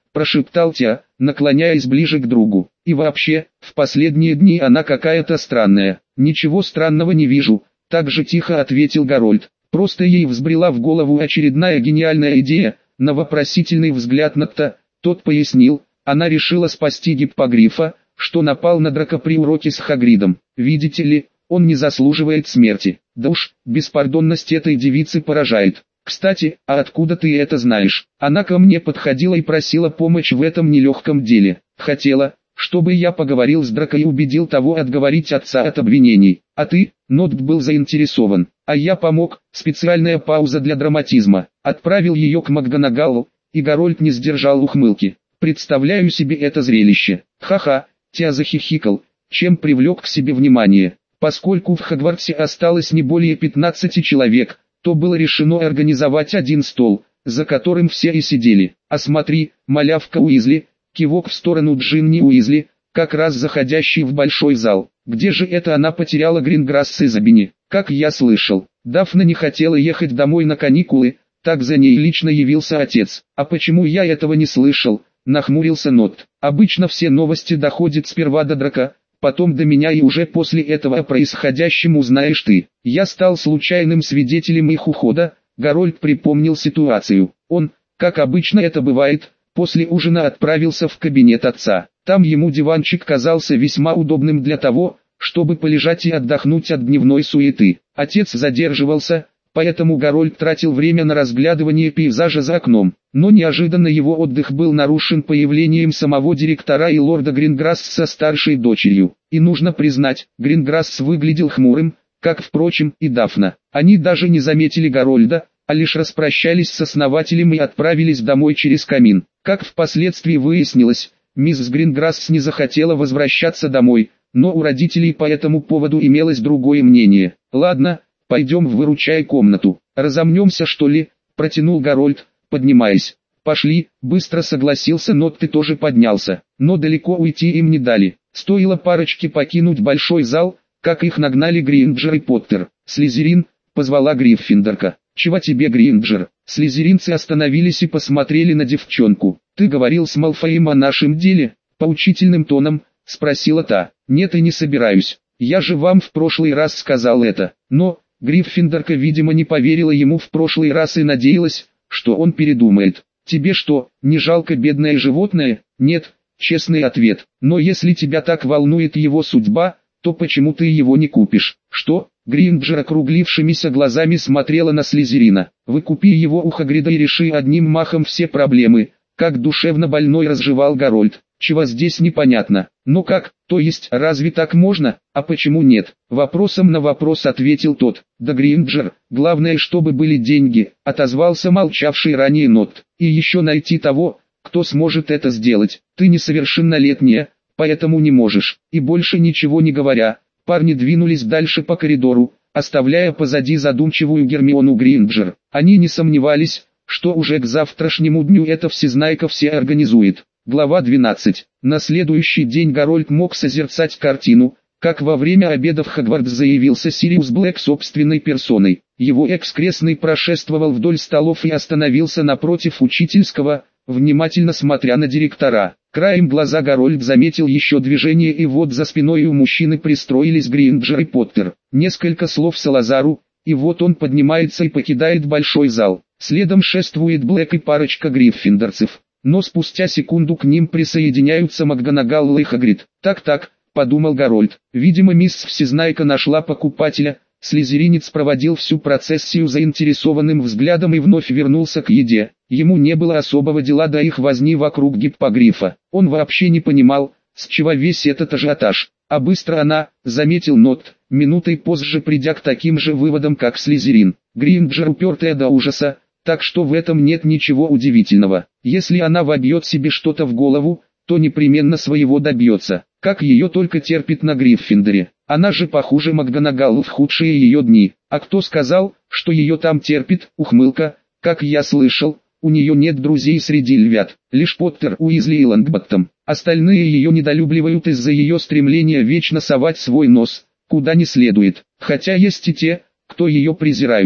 прошептал Тя, наклоняясь ближе к другу. И вообще, в последние дни она какая-то странная. Ничего странного не вижу, так же тихо ответил Гарольд. Просто ей взбрела в голову очередная гениальная идея. На вопросительный взгляд Нотта, тот пояснил, она решила спасти гиппогрифа, что напал на Драко при уроке с Хагридом. Видите ли, он не заслуживает смерти. Да уж, беспардонность этой девицы поражает. Кстати, а откуда ты это знаешь? Она ко мне подходила и просила помощь в этом нелегком деле. Хотела, чтобы я поговорил с Драко и убедил того отговорить отца от обвинений. А ты, Нот был заинтересован, а я помог, специальная пауза для драматизма. Отправил ее к МакГонагаллу, и Гарольд не сдержал ухмылки. Представляю себе это зрелище. Ха-ха, Тя захихикал, чем привлек к себе внимание. Поскольку в Хогвартсе осталось не более 15 человек, то было решено организовать один стол, за которым все и сидели. А смотри, малявка Уизли, кивок в сторону Джинни Уизли, как раз заходящий в большой зал. Где же это она потеряла Гринграсс с Изабини? Как я слышал, Дафна не хотела ехать домой на каникулы, так за ней лично явился отец. А почему я этого не слышал? Нахмурился Нот. Обычно все новости доходят сперва до Драко, потом до меня, и уже после этого о происходящем узнаешь ты. Я стал случайным свидетелем их ухода. Гарольд припомнил ситуацию. Он, как обычно это бывает, после ужина отправился в кабинет отца. Там ему диванчик казался весьма удобным для того, чтобы полежать и отдохнуть от дневной суеты. Отец задерживался, поэтому Гарольд тратил время на разглядывание пейзажа за окном. Но неожиданно его отдых был нарушен появлением самого директора и лорда Гринграсс со старшей дочерью. И нужно признать, Гринграсс выглядел хмурым, как, впрочем, и Дафна. Они даже не заметили Гарольда, а лишь распрощались с основателем и отправились домой через камин. Как впоследствии выяснилось, мисс Гринграсс не захотела возвращаться домой, но у родителей по этому поводу имелось другое мнение. «Ладно, пойдем в выручай комнату. Разомнемся, что ли?» – протянул Гарольд, поднимаясь. «Пошли», – быстро согласился Нот, ты тоже поднялся. Но далеко уйти им не дали. Стоило парочке покинуть большой зал, как их нагнали Гринджер и Поттер. «Слизерин», – позвала Гриффиндорка. «Чего тебе, Гринджер?» Слизеринцы остановились и посмотрели на девчонку. «Ты говорил с Малфоем о нашем деле?» – поучительным тоном спросила та. «Нет, и не собираюсь. Я же вам в прошлый раз сказал это». Но Гриффиндорка, видимо, не поверила ему в прошлый раз и надеялась, что он передумает. «Тебе что, не жалко бедное животное?» «Нет», честный ответ. «Но если тебя так волнует его судьба, то почему ты его не купишь?» «Что?» Гринджер округлившимися глазами смотрела на Слизерина. «Выкупи его у Хагрида и реши одним махом все проблемы», как душевно больной разжевал Гарольд. «Чего здесь непонятно?» «Ну как, то есть, разве так можно, а почему нет?» Вопросом на вопрос ответил тот. «Да, Гринджер, главное, чтобы были деньги», отозвался молчавший ранее Нот. «И еще найти того, кто сможет это сделать. Ты несовершеннолетняя, поэтому не можешь». И больше ничего не говоря, парни двинулись дальше по коридору, оставляя позади задумчивую Гермиону Гринджер. Они не сомневались, что уже к завтрашнему дню эта всезнайка все организует. Глава 12. На следующий день Гарольд мог созерцать картину, как во время обеда в Хогвартс заявился Сириус Блэк собственной персоной. Его экс-крестный прошествовал вдоль столов и остановился напротив учительского, внимательно смотря на директора. Краем глаза Гарольд заметил еще движение, и вот за спиной у мужчины пристроились Гринджер и Поттер. Несколько слов Салазару, и вот он поднимается и покидает большой зал. Следом шествует Блэк и парочка гриффиндорцев. Но спустя секунду к ним присоединяются МакГонагалл и Хагрид. «Так-так», — подумал Гарольд, — «видимо, мисс Всезнайка нашла покупателя». Слизеринец проводил всю процессию заинтересованным взглядом и вновь вернулся к еде. Ему не было особого дела до их возни вокруг гиппогрифа. Он вообще не понимал, с чего весь этот ажиотаж. А быстро она, заметил Нот, минутой позже придя к таким же выводам, как Слизерин. Гринджер упертая до ужаса, так что в этом нет ничего удивительного. Если она вобьет себе что-то в голову, то непременно своего добьется. Как ее только терпит на Гриффиндоре. Она же похуже МакГонагалл в худшие ее дни. А кто сказал, что ее там терпит? Ухмылка. Как я слышал, у нее нет друзей среди львят. Лишь Поттер, Уизли и Лонгботтом. Остальные ее недолюбливают из-за ее стремления вечно совать свой нос, куда не следует. Хотя есть и те, кто ее презирают.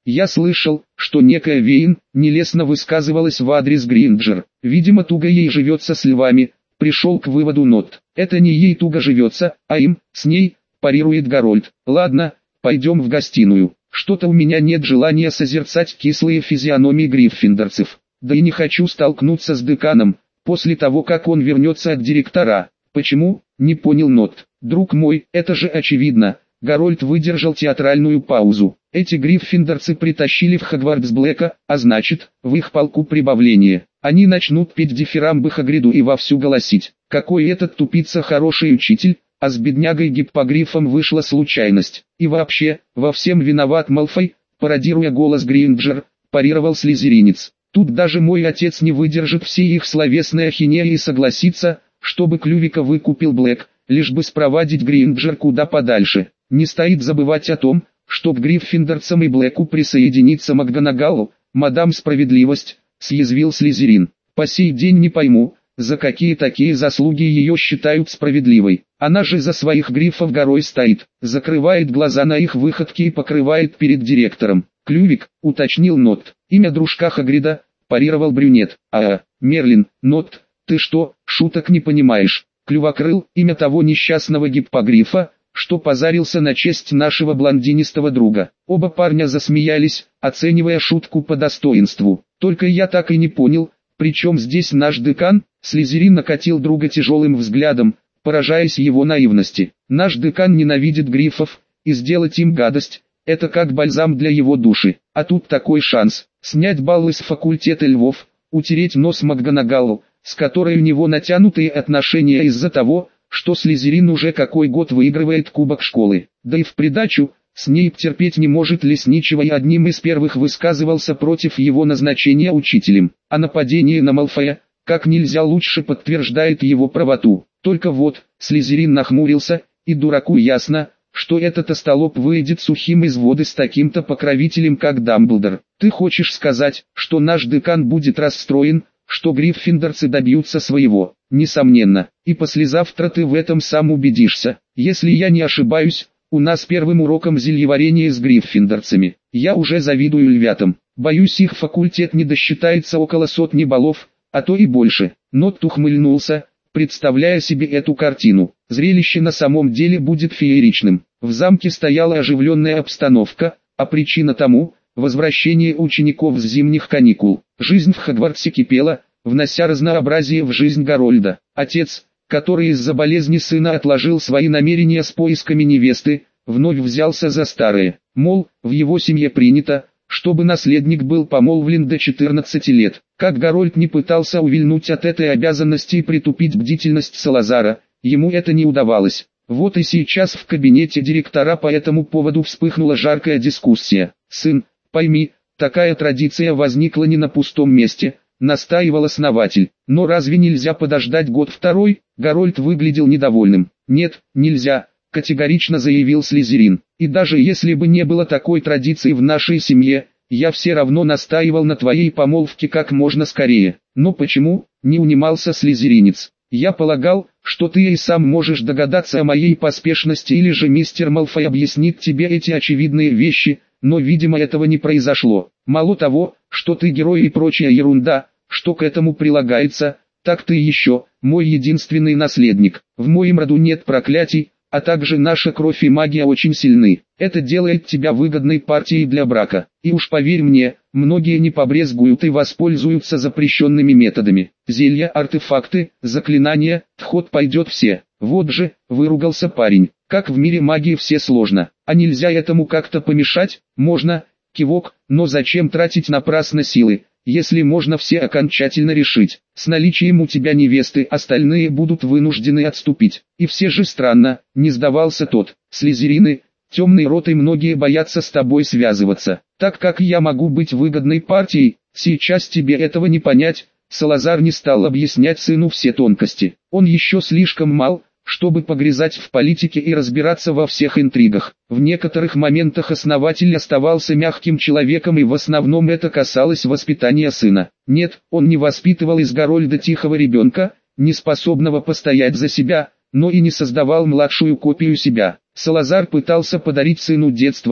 Я слышал, что некая Вейн нелестно высказывалась в адрес Гринджер. Видимо, туго ей живется с львами. Пришел к выводу Нот. Это не ей туго живется, а им, с ней, парирует Гарольд. Ладно, пойдем в гостиную. Что-то у меня нет желания созерцать кислые физиономии гриффиндорцев. Да и не хочу столкнуться с деканом, после того как он вернется от директора. Почему? Не понял Нот. Друг мой, это же очевидно. Гарольд выдержал театральную паузу. Эти гриффиндорцы притащили в Хогвартс Блэка, а значит, в их полку прибавление. Они начнут петь дифирамбы Хагриду и вовсю голосить. Какой этот тупица хороший учитель, а с беднягой Гиппогрифом вышла случайность. И вообще, во всем виноват Малфой, пародируя голос Гринджер, парировал слизеринец. Тут даже мой отец не выдержит всей их словесной ахинеи и согласится, чтобы Клювика выкупил Блэк, лишь бы спровадить Гринджер куда подальше. Не стоит забывать о том, что к гриффиндорцам и Блэку присоединится МакГонагалл, мадам Справедливость, съязвил Слизерин. По сей день не пойму, за какие такие заслуги ее считают справедливой. Она же за своих грифов горой стоит, закрывает глаза на их выходки и покрывает перед директором. Клювик, уточнил Нот. Имя дружка Хагрида, парировал брюнет. Мерлин, Нот, ты что, шуток не понимаешь? Клювокрыл, имя того несчастного гиппогрифа, что позарился на честь нашего блондинистого друга. Оба парня засмеялись, оценивая шутку по достоинству. Только я так и не понял, причем здесь наш декан. Слизерин накатил друга тяжелым взглядом, поражаясь его наивности. Наш декан ненавидит грифов, и сделать им гадость – это как бальзам для его души. А тут такой шанс – снять баллы с факультета львов, утереть нос МакГонагалл, с которой у него натянутые отношения из-за того, что Слизерин уже какой год выигрывает кубок школы. Да и в придачу, Снейп терпеть не может лесничего и одним из первых высказывался против его назначения учителем. А нападение на Малфоя, как нельзя лучше подтверждает его правоту. Только вот, Слизерин нахмурился, и дураку ясно, что этот остолоп выйдет сухим из воды с таким-то покровителем как Дамблдор. Ты хочешь сказать, что наш декан будет расстроен, что гриффиндорцы добьются своего? Несомненно, и послезавтра ты в этом сам убедишься. Если я не ошибаюсь, у нас первым уроком зельеварение с гриффиндорцами. Я уже завидую львятам. Боюсь, их факультет не досчитается около 100 баллов, а то и больше. Нот ухмыльнулся, представляя себе эту картину. Зрелище на самом деле будет фееричным. В замке стояла оживленная обстановка, а причина тому – возвращение учеников с зимних каникул. Жизнь в Хогвартсе кипела, внося разнообразие в жизнь Гарольда. Отец, который из-за болезни сына отложил свои намерения с поисками невесты, вновь взялся за старое. Мол, в его семье принято, чтобы наследник был помолвлен до 14 лет. Как Гарольд не пытался увильнуть от этой обязанности и притупить бдительность Салазара, ему это не удавалось. Вот и сейчас в кабинете директора по этому поводу вспыхнула жаркая дискуссия. «Сын, пойми, такая традиция возникла не на пустом месте», настаивал основатель. Но разве нельзя подождать год-второй? Гарольд выглядел недовольным. «Нет, нельзя», категорично заявил Слизерин. «И даже если бы не было такой традиции в нашей семье, я все равно настаивал на твоей помолвке как можно скорее». «Но почему?» – не унимался слизеринец. «Я полагал, что ты и сам можешь догадаться о моей поспешности, или же мистер Малфой объяснит тебе эти очевидные вещи, но видимо этого не произошло. Мало того, что ты герой и прочая ерунда, что к этому прилагается, так ты еще, мой единственный наследник. В моем роду нет проклятий, а также наша кровь и магия очень сильны. Это делает тебя выгодной партией для брака. И уж поверь мне, многие не побрезгуют и воспользуются запрещенными методами. Зелья, артефакты, заклинания, в ход пойдет все». «Вот же», выругался парень, «как в мире магии все сложно. А нельзя этому как-то помешать?» «Можно», кивок, «но зачем тратить напрасно силы, если можно все окончательно решить? С наличием у тебя невесты остальные будут вынуждены отступить». «И все же странно», не сдавался тот. «Слизерины, темный род и многие боятся с тобой связываться. Так как я могу быть выгодной партией, сейчас тебе этого не понять». Салазар не стал объяснять сыну все тонкости. Он еще слишком мал, чтобы погрязать в политике и разбираться во всех интригах. В некоторых моментах основатель оставался мягким человеком, и в основном это касалось воспитания сына. Нет, он не воспитывал из Гарольда тихого ребенка, не способного постоять за себя, но и не создавал младшую копию себя. Салазар пытался подарить сыну детство,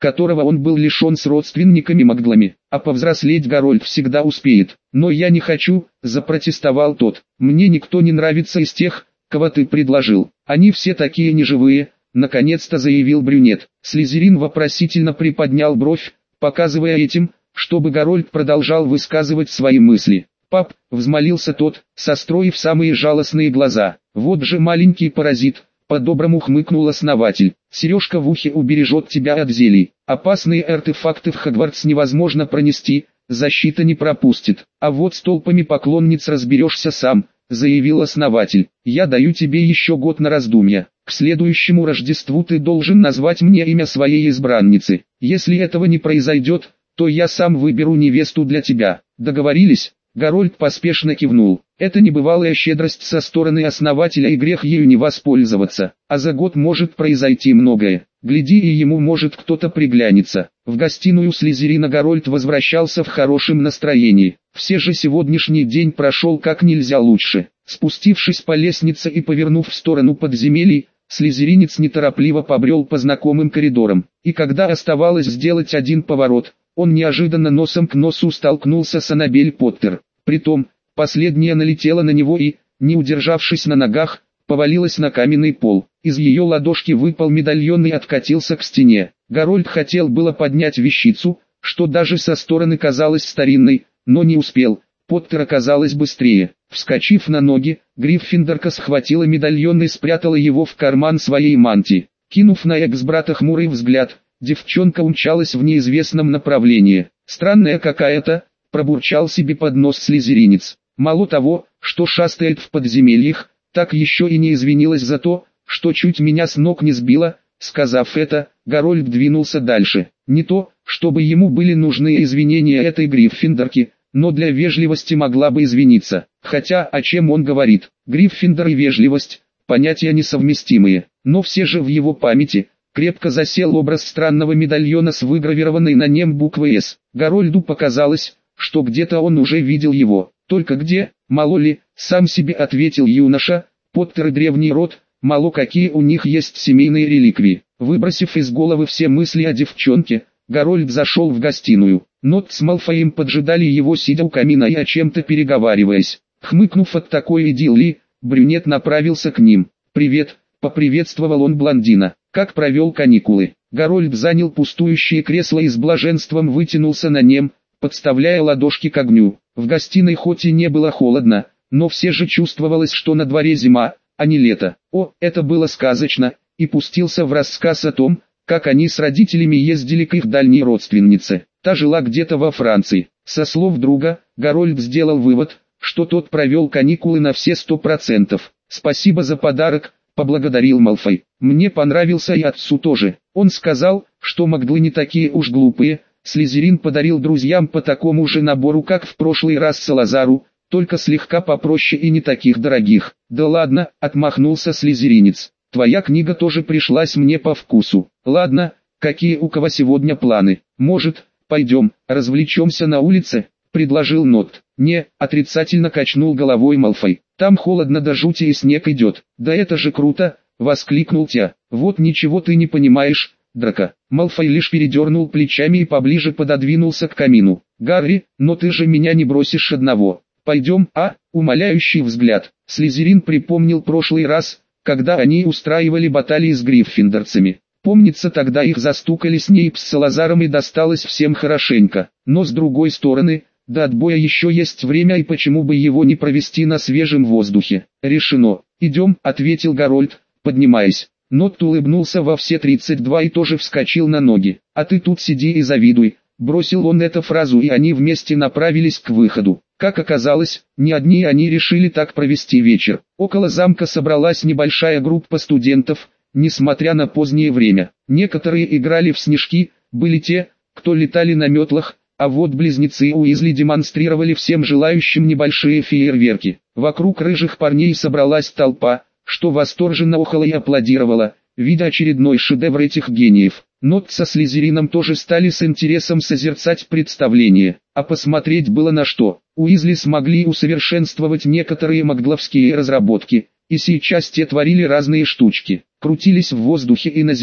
которого он был лишен с родственниками-маглами. А повзрослеть Гарольд всегда успеет. Но я не хочу, запротестовал тот. Мне никто не нравится из тех, кого ты предложил. Они все такие неживые, наконец-то заявил брюнет. Слизерин вопросительно приподнял бровь, показывая этим, чтобы Гарольд продолжал высказывать свои мысли. «Пап», — взмолился тот, состроив самые жалостные глаза, — «вот же маленький паразит», — по-доброму хмыкнул основатель. «Сережка в ухе убережет тебя от зелий. Опасные артефакты в Хогвартс невозможно пронести, защита не пропустит. А вот с толпами поклонниц разберешься сам», — заявил основатель. «Я даю тебе еще год на раздумья. К следующему Рождеству ты должен назвать мне имя своей избранницы. Если этого не произойдет, то я сам выберу невесту для тебя. Договорились?» Гарольд поспешно кивнул. Это небывалая щедрость со стороны основателя, и грех ею не воспользоваться. А за год может произойти многое. Гляди, и ему может кто-то приглянется. В гостиную Слизерина Гарольд возвращался в хорошем настроении. Все же сегодняшний день прошел как нельзя лучше. Спустившись по лестнице и повернув в сторону подземелий, слизеринец неторопливо побрел по знакомым коридорам. И когда оставалось сделать один поворот, он неожиданно носом к носу столкнулся с Аннабель Поттер. Притом, последняя налетела на него и, не удержавшись на ногах, повалилась на каменный пол. Из ее ладошки выпал медальон и откатился к стене. Гарольд хотел было поднять вещицу, что даже со стороны казалось старинной, но не успел. Поттер оказалась быстрее. Вскочив на ноги, Гриффиндорка схватила медальон и спрятала его в карман своей мантии. Кинув на экс-брата хмурый взгляд, девчонка умчалась в неизвестном направлении. «Странная какая-то», — пробурчал себе под нос слизеринец. Мало того, что шастает в подземельях, так еще и не извинилась за то, что чуть меня с ног не сбила. Сказав это, Гарольд двинулся дальше. Не то, чтобы ему были нужны извинения этой Гриффиндорки, но для вежливости могла бы извиниться. Хотя, о чем он говорит? Гриффиндор и вежливость — понятия несовместимые, но все же в его памяти крепко засел образ странного медальона с выгравированной на нем буквой «С». Гарольду показалось, что где-то он уже видел его. Только где, мало ли, сам себе ответил юноша. Поттер и древний род, мало какие у них есть семейные реликвии. Выбросив из головы все мысли о девчонке, Гарольд зашел в гостиную. Нот с Малфоем поджидали его, сидя у камина и о чем-то переговариваясь. Хмыкнув от такой идиллии, брюнет направился к ним. «Привет», — поприветствовал он блондина. «Как провел каникулы?» Гарольд занял пустующее кресло и с блаженством вытянулся на нем, подставляя ладошки к огню. В гостиной хоть и не было холодно, но все же чувствовалось, что на дворе зима, а не лето. О, это было сказочно, и пустился в рассказ о том, как они с родителями ездили к их дальней родственнице. Та жила где-то во Франции. Со слов друга, Гарольд сделал вывод, что тот провел каникулы на все 100%. «Спасибо за подарок», — поблагодарил Малфой. «Мне понравился и отцу тоже. Он сказал, что маглы не такие уж глупые». Слизерин подарил друзьям по такому же набору, как в прошлый раз Салазару, только слегка попроще и не таких дорогих. «Да ладно», — отмахнулся слизеринец. «Твоя книга тоже пришлась мне по вкусу. Ладно, какие у кого сегодня планы? Может, пойдем, развлечемся на улице?» — предложил Нот. «Не», — отрицательно качнул головой Малфой. «Там холодно до жути и снег идет». «Да это же круто!» — воскликнул Тя. «Вот ничего ты не понимаешь, Драко». Малфой лишь передернул плечами и поближе пододвинулся к камину. «Гарри, но ты же меня не бросишь одного. Пойдем, а?» Умоляющий взгляд. Слизерин припомнил прошлый раз, когда они устраивали баталии с гриффиндорцами. Помнится, тогда их застукали Снейп с Салазаром и досталось всем хорошенько. Но с другой стороны, до отбоя еще есть время, и почему бы его не провести на свежем воздухе? «Решено. Идем», — ответил Гарольд, поднимаясь. Нот улыбнулся во все 32 и тоже вскочил на ноги. «А ты тут сиди и завидуй», — бросил он эту фразу, и они вместе направились к выходу. Как оказалось, не одни они решили так провести вечер. Около замка собралась небольшая группа студентов, несмотря на позднее время. Некоторые играли в снежки, были те, кто летали на метлах, а вот близнецы Уизли демонстрировали всем желающим небольшие фейерверки. Вокруг рыжих парней собралась толпа, что восторженно охала и аплодировала, видя очередной шедевр этих гениев. Нот со Слизерином тоже стали с интересом созерцать представление, а посмотреть было на что. Уизли смогли усовершенствовать некоторые магловские разработки, и сейчас те творили разные штучки, крутились в воздухе и на земле,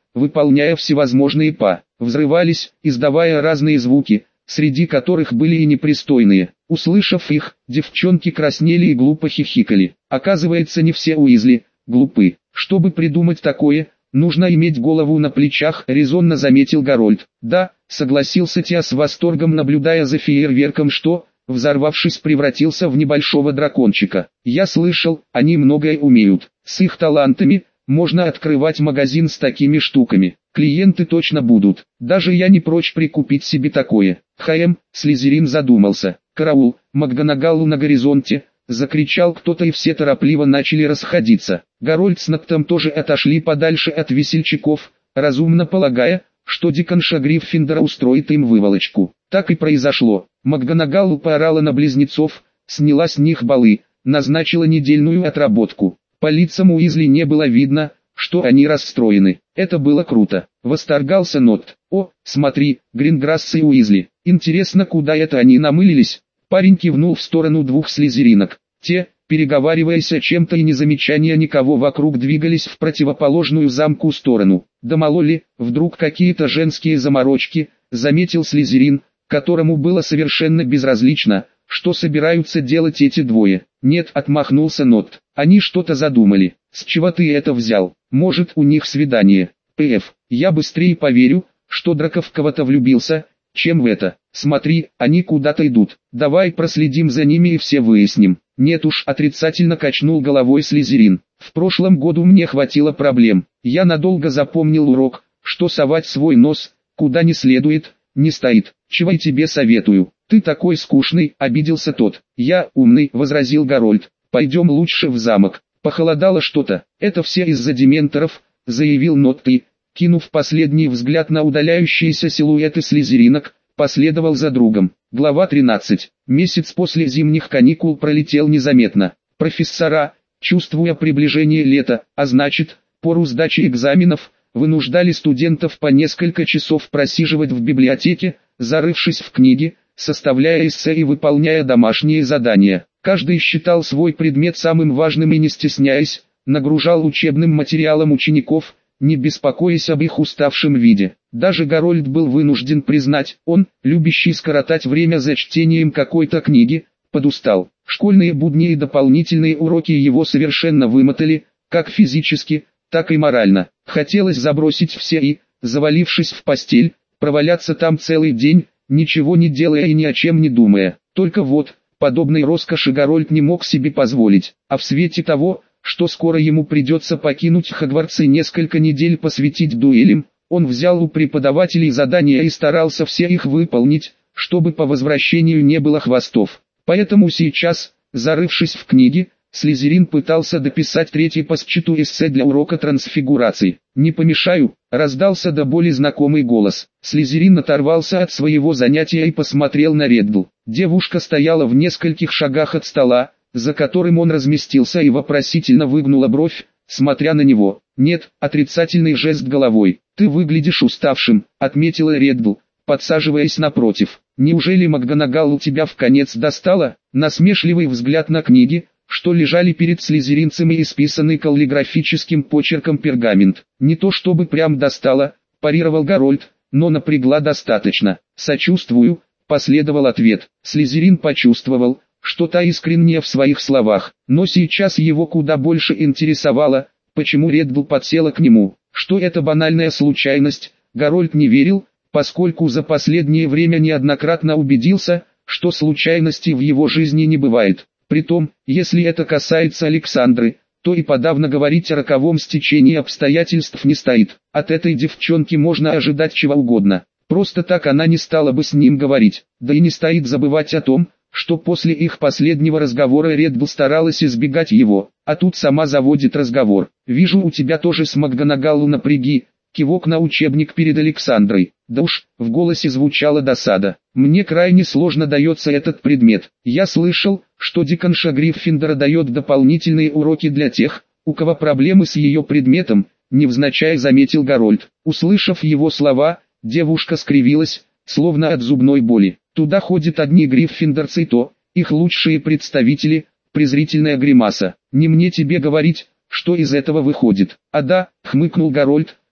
выполняя всевозможные взрывались, издавая разные звуки, среди которых были и непристойные. Услышав их, девчонки краснели и глупо хихикали. Оказывается, не все Уизли глупы. Чтобы придумать такое, нужно иметь голову на плечах, резонно заметил Гарольд. Да, согласился Тиа с восторгом, наблюдая за фейерверком, что, взорвавшись, превратился в небольшого дракончика. Я слышал, они многое умеют. С их талантами можно открывать магазин с такими штуками. Клиенты точно будут. Даже я не прочь прикупить себе такое. Слизерин задумался. «Караул, МакГонагалл на горизонте!» — закричал кто-то, и все торопливо начали расходиться. Гарольд с Ноктом тоже отошли подальше от весельчаков, разумно полагая, что диканша Гриффиндора устроит им выволочку. Так и произошло. МакГонагалл поорала на близнецов, сняла с них балы, назначила недельную отработку. По лицам Уизли не было видно, что они расстроены. Это было круто. Восторгался Нот. «О, смотри, Гринграсс и Уизли. Интересно, куда это они намылились?» Парень кивнул в сторону двух слизеринок. Те, переговариваясь о чем-то и не замечая никого вокруг, двигались в противоположную замку сторону. «Да мало ли, вдруг какие-то женские заморочки», — заметил слизерин, которому было совершенно безразлично, что собираются делать эти двое. «Нет», — отмахнулся Нот, — «они что-то задумали». «С чего ты это взял? Может, у них свидание?» «П.Ф. Я быстрее поверю, что Драко в кого-то влюбился, чем в это. Смотри, они куда-то идут. Давай проследим за ними и все выясним». «Нет уж», — отрицательно качнул головой слизерин. «В прошлом году мне хватило проблем. Я надолго запомнил урок, что совать свой нос, куда не следует, не стоит. Чего и тебе советую. Ты такой скучный», — обиделся тот. «Я умный», — возразил Гарольд. «Пойдем лучше в замок». «Похолодало что-то. Это все из-за дементоров», — заявил Нотти, кинув последний взгляд на удаляющиеся силуэты слизеринок, последовал за другом. Глава 13. Месяц после зимних каникул пролетел незаметно. Профессора, чувствуя приближение лета, а значит, пору сдачи экзаменов, вынуждали студентов по несколько часов просиживать в библиотеке, зарывшись в книги, составляя эссе и выполняя домашние задания. Каждый считал свой предмет самым важным и, не стесняясь, нагружал учебным материалом учеников, не беспокоясь об их уставшем виде. Даже Гарольд был вынужден признать, он, любящий скоротать время за чтением какой-то книги, подустал. Школьные будни и дополнительные уроки его совершенно вымотали, как физически, так и морально. Хотелось забросить все и, завалившись в постель, проваляться там целый день, ничего не делая и ни о чем не думая. Только вот, подобной роскоши Гарольд не мог себе позволить, а в свете того, что скоро ему придется покинуть Хогвартс и несколько недель посвятить дуэлям, он взял у преподавателей задания и старался все их выполнить, чтобы по возвращению не было хвостов. Поэтому сейчас, зарывшись в книги, слизерин пытался дописать третий по счету эссе для урока трансфигурации. «Не помешаю», — раздался до боли знакомый голос. Слизерин оторвался от своего занятия и посмотрел на Реддл. Девушка стояла в нескольких шагах от стола, за которым он разместился, и вопросительно выгнула бровь, смотря на него. «Нет», — отрицательный жест головой. «Ты выглядишь уставшим», — отметила Реддл, подсаживаясь напротив. «Неужели МакГонагалл тебя в конец достала?» Насмешливый взгляд на книги, что лежали перед слизеринцем, и исписанный каллиграфическим почерком пергамент. «Не то чтобы прям достала», — парировал Гарольд, «но напрягла достаточно». «Сочувствую», — последовал ответ. Слизерин почувствовал, что та искренне в своих словах, но сейчас его куда больше интересовало, почему Реддл подсела к нему. Что это банальная случайность, Гарольд не верил, поскольку за последнее время неоднократно убедился, что случайностей в его жизни не бывает. Притом, если это касается Александры, то и подавно говорить о роковом стечении обстоятельств не стоит. От этой девчонки можно ожидать чего угодно. Просто так она не стала бы с ним говорить. Да и не стоит забывать о том, что после их последнего разговора Реддл старалась избегать его, а тут сама заводит разговор. «Вижу, у тебя тоже с МакГонагалл напряги», кивок на учебник перед Александрой. «Да уж», в голосе звучала досада. «Мне крайне сложно дается этот предмет. Я слышал, что диканша Гриффиндора дает дополнительные уроки для тех, у кого проблемы с ее предметом», невзначай заметил Гарольд. Услышав его слова, девушка скривилась, словно от зубной боли. «Туда ходят одни гриффиндорцы, и то, их лучшие представители», презрительная гримаса. «Не мне тебе говорить, что из этого выходит». «А да», хмыкнул Гарольд,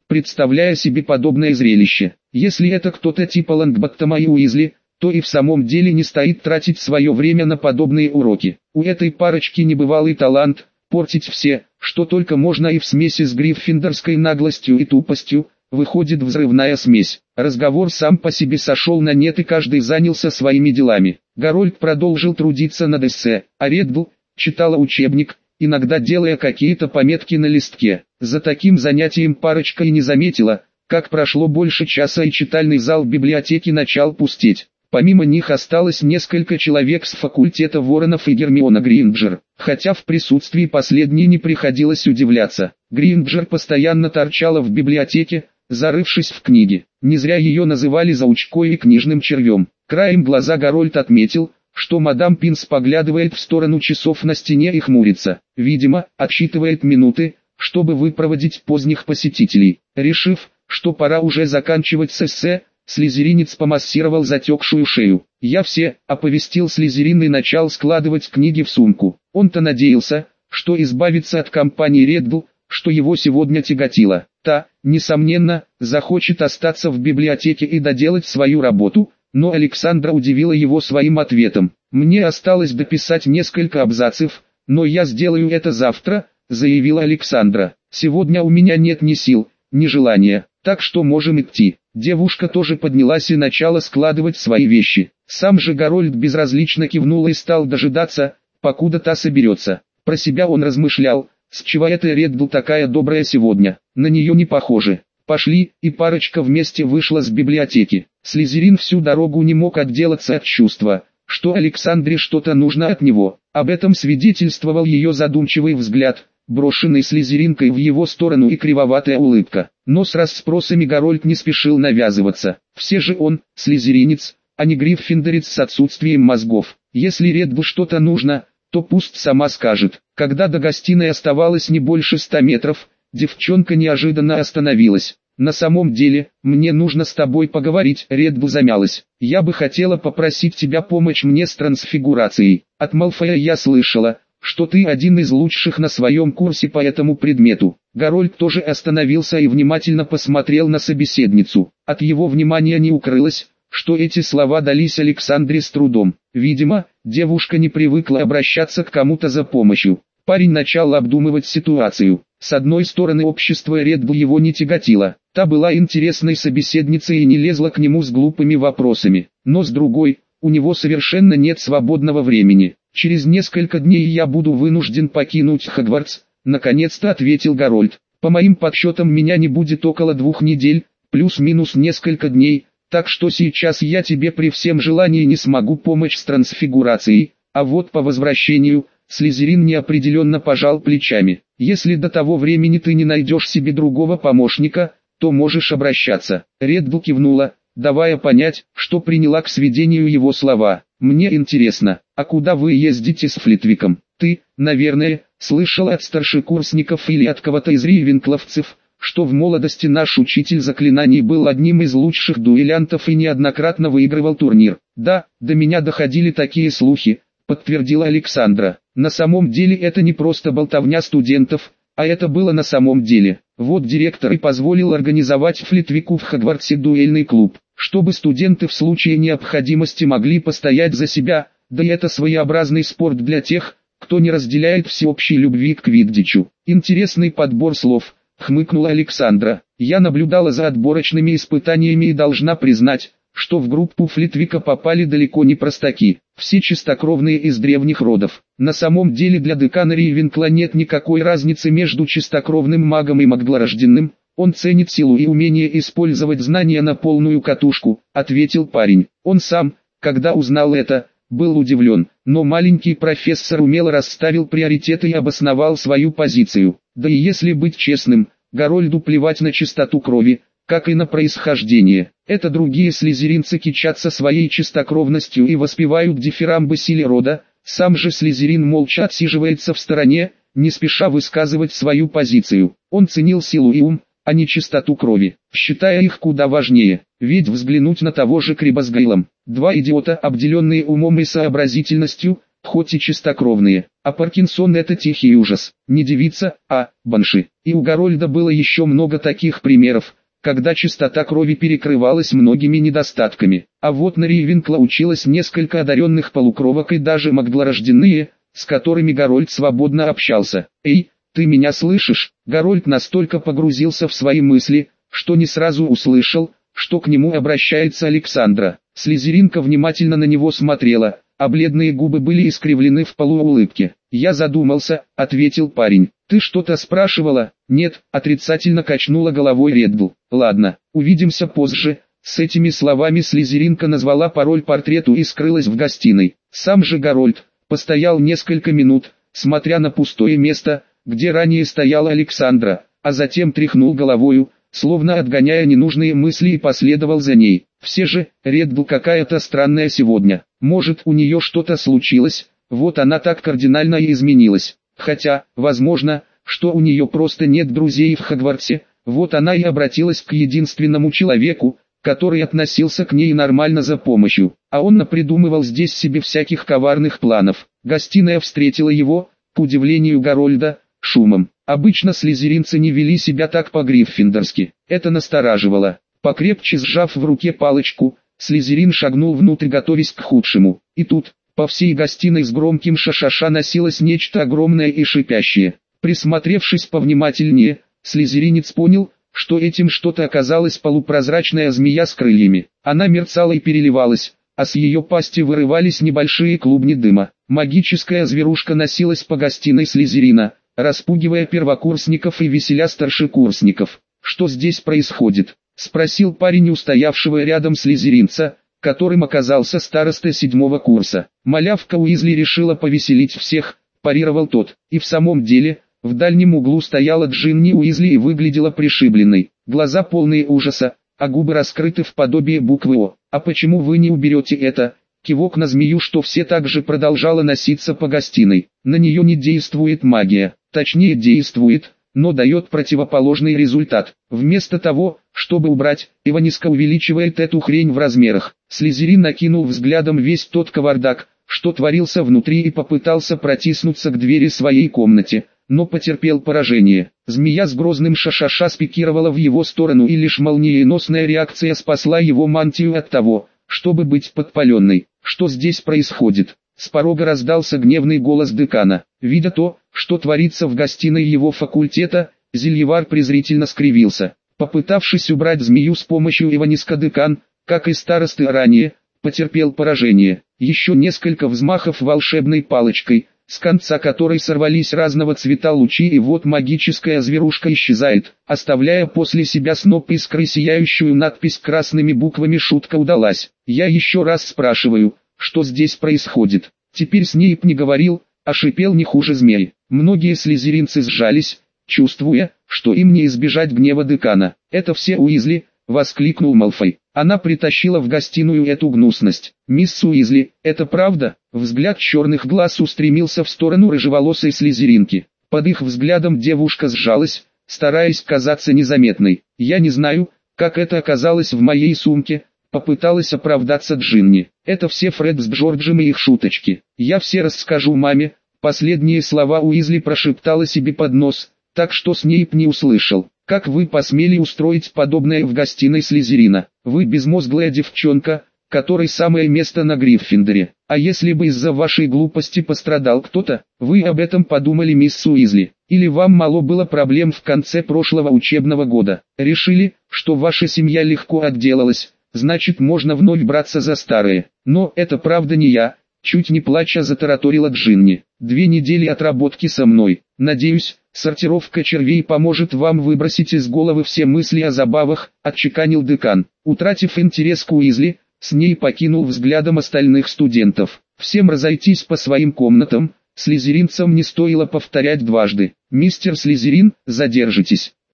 представляя себе подобное зрелище. Если это кто-то типа Лонгботтома и Уизли, то и в самом деле не стоит тратить свое время на подобные уроки. У этой парочки небывалый талант портить все, что только можно, и в смеси с гриффиндорской наглостью и тупостью выходит взрывная смесь. Разговор сам по себе сошел на нет, и каждый занялся своими делами. Гарольд продолжил трудиться над эссе, а Реддл читала учебник, иногда делая какие-то пометки на листке. За таким занятием парочка и не заметила, как прошло больше часа и читальный зал библиотеки начал пустеть. Помимо них осталось несколько человек с факультета Воронов и Гермиона Грейнджер, хотя в присутствии последней не приходилось удивляться. Грейнджер постоянно торчала в библиотеке, зарывшись в книги. Не зря ее называли заучкой и книжным червем. Краем глаза Гарольд отметил, что мадам Пинс поглядывает в сторону часов на стене и хмурится. Видимо, отсчитывает минуты, чтобы выпроводить поздних посетителей. Решив, что пора уже заканчивать с эссе, слизеринец помассировал затекшую шею. «Я все», — оповестил слизерин и начал складывать книги в сумку. Он-то надеялся, что избавится от компании Реддл, что его сегодня тяготило. Та, несомненно, захочет остаться в библиотеке и доделать свою работу, но Александра удивила его своим ответом. «Мне осталось дописать несколько абзацев, но я сделаю это завтра», — заявила Александра. «Сегодня у меня нет ни сил, ни желания, так что можем идти». Девушка тоже поднялась и начала складывать свои вещи. Сам же Гарольд безразлично кивнул и стал дожидаться, покуда та соберется. Про себя он размышлял, с чего эта Реддл такая добрая сегодня, на нее не похоже. Пошли, и парочка вместе вышла с библиотеки. Слизерин всю дорогу не мог отделаться от чувства, что Александре что-то нужно от него. Об этом свидетельствовал ее задумчивый взгляд, брошенный слизеринкой в его сторону, и кривоватая улыбка. Но с расспросами Гарольд не спешил навязываться. Все же он, слизеринец, а не гриффиндорец с отсутствием мозгов. Если Реддл что-то нужно, то пусть сама скажет. Когда до гостиной оставалось не больше 100 метров, девчонка неожиданно остановилась. «На самом деле, мне нужно с тобой поговорить», — Реддл замялась. «Я бы хотела попросить тебя помочь мне с трансфигурацией. От Малфоя я слышала, что ты один из лучших на своем курсе по этому предмету». Гарольд тоже остановился и внимательно посмотрел на собеседницу. От его внимания не укрылось, что эти слова дались Александре с трудом. Видимо, девушка не привыкла обращаться к кому-то за помощью. Парень начал обдумывать ситуацию. С одной стороны, общество Реддл его не тяготило. Та была интересной собеседницей и не лезла к нему с глупыми вопросами. Но с другой, у него совершенно нет свободного времени. «Через несколько дней я буду вынужден покинуть Хогвартс», — наконец-то ответил Гарольд. «По моим подсчетам меня не будет около 2 недель, плюс-минус несколько дней, так что сейчас я тебе при всем желании не смогу помочь с трансфигурацией, а вот по возвращению...» Слизерин неопределенно пожал плечами. «Если до того времени ты не найдешь себе другого помощника, то можешь обращаться». Реддл кивнула, давая понять, что приняла к сведению его слова. «Мне интересно, а куда вы ездите с Флитвиком? Ты, наверное, слышал от старшекурсников или от кого-то из ривенкловцев, что в молодости наш учитель заклинаний был одним из лучших дуэлянтов и неоднократно выигрывал турнир». «Да, до меня доходили такие слухи», — подтвердила Александра. «На самом деле это не просто болтовня студентов, а это было на самом деле. Вот директор и позволил организовать Флитвику в Хогвартсе дуэльный клуб, чтобы студенты в случае необходимости могли постоять за себя, да и это своеобразный спорт для тех, кто не разделяет всеобщей любви к квиддичу». «Интересный подбор слов», — хмыкнула Александра. «Я наблюдала за отборочными испытаниями и должна признать, что в группу Флитвика попали далеко не простаки, все чистокровные из древних родов. На самом деле для декана Ривенкла нет никакой разницы между чистокровным магом и маглорожденным, он ценит силу и умение использовать знания на полную катушку», — ответил парень. Он сам, когда узнал это, был удивлен, но маленький профессор умело расставил приоритеты и обосновал свою позицию. Да и если быть честным, Гарольду плевать на чистоту крови, как и на происхождение. Это другие слизеринцы кичатся своей чистокровностью и воспевают дифирамбы силе рода, сам же слизерин молча отсиживается в стороне, не спеша высказывать свою позицию. Он ценил силу и ум, а не чистоту крови, считая их куда важнее. Ведь взглянуть на того же Криббас Гейлом. Два идиота, обделенные умом и сообразительностью, хоть и чистокровные. А Паркинсон — это тихий ужас, не девица, а банши. И у Гарольда было еще много таких примеров, когда чистота крови перекрывалась многими недостатками. А вот на Рейвенкла училось несколько одаренных полукровок и даже магдлорожденные, с которыми Гарольд свободно общался. «Эй, ты меня слышишь?» Гарольд настолько погрузился в свои мысли, что не сразу услышал, что к нему обращается Александра. Слизеринка внимательно на него смотрела, а бледные губы были искривлены в полуулыбке. «Я задумался», — ответил парень. «Ты что-то спрашивала?» «Нет», — отрицательно качнула головой Реддл. «Ладно, увидимся позже». С этими словами Слизеринка назвала пароль портрету и скрылась в гостиной. Сам же Гарольд постоял несколько минут, смотря на пустое место, где ранее стояла Александра, а затем тряхнул головою, словно отгоняя ненужные мысли, и последовал за ней. Все же, Реддл какая-то странная сегодня. Может, у нее что-то случилось, вот она так кардинально и изменилась. Хотя, возможно, что у нее просто нет друзей в Хогвартсе, вот она и обратилась к единственному человеку, который относился к ней нормально за помощью. А он напридумывал здесь себе всяких коварных планов. Гостиная встретила его, к удивлению Гарольда, шумом. Обычно слизеринцы не вели себя так по-гриффиндорски. Это настораживало. Покрепче сжав в руке палочку, Слизерин шагнул внутрь, готовясь к худшему. И тут, по всей гостиной с громким шашаша носилось нечто огромное и шипящее. Присмотревшись повнимательнее, слизеринец понял, что этим что-то оказалась полупрозрачная змея с крыльями. Она мерцала и переливалась, а с ее пасти вырывались небольшие клубни дыма. Магическая зверушка носилась по гостиной Слизерина, распугивая первокурсников и веселя старшекурсников. «Что здесь происходит?» — спросил парень у стоявшего рядом слизеринца, которым оказался староста 7-го курса. «Малявка Уизли решила повеселить всех», — парировал тот. И в самом деле, в дальнем углу стояла Джинни Уизли и выглядела пришибленной. Глаза полные ужаса, а губы раскрыты в подобие буквы «О». «А почему вы не уберете это?» Кивок на змею, что все так же продолжала носиться по гостиной. На нее не действует магия, точнее действует, но дает противоположный результат. Вместо того, чтобы убрать, Иваниска увеличивает эту хрень в размерах. Слизерин накинул взглядом весь тот кавардак, что творился внутри, и попытался протиснуться к двери своей комнате, но потерпел поражение. Змея с грозным шашаша спикировала в его сторону, и лишь молниеносная реакция спасла его мантию от того, чтобы быть подпаленной. «Что здесь происходит?» С порога раздался гневный голос декана. Видя то, что творится в гостиной его факультета, Зельевар презрительно скривился. Попытавшись убрать змею с помощью Иваниска, декан, как и старосты ранее, потерпел поражение. Еще несколько взмахов волшебной палочкой, с конца которой сорвались разного цвета лучи, и вот магическая зверушка исчезает, оставляя после себя сноп искры, сияющую надпись красными буквами. Шутка удалась. «Я еще раз спрашиваю, что здесь происходит?» Теперь Снейп не говорил, а шипел не хуже змей. Многие слизеринцы сжались, чувствуя, что им не избежать гнева декана. «Это все Уизли!» — воскликнул Малфой. Она притащила в гостиную эту гнусность. «Мисс Уизли, это правда?» Взгляд черных глаз устремился в сторону рыжеволосой слизеринки. Под их взглядом девушка сжалась, стараясь казаться незаметной. «Я не знаю, как это оказалось в моей сумке», — попыталась оправдаться Джинни. «Это все Фред с Джорджем и их шуточки. Я все расскажу маме». Последние слова Уизли прошептала себе под нос, так что Снейп не услышал. «Как вы посмели устроить подобное в гостиной Слизерина? Вы безмозглая девчонка, которой самое место на Гриффиндоре. А если бы из-за вашей глупости пострадал кто-то, вы об этом подумали, мисс Уизли? Или вам мало было проблем в конце прошлого учебного года? Решили, что ваша семья легко отделалась, значит можно вновь браться за старое? Но это правда не я», — чуть не плача затараторила Джинни. «2 недели отработки со мной. Надеюсь, сортировка червей поможет вам выбросить из головы все мысли о забавах», — отчеканил декан. Утратив интерес к Уизли, Снейп покинул взглядом остальных студентов. Всем разойтись по своим комнатам, слизеринцам не стоило повторять дважды. «Мистер Слизерин, задержитесь».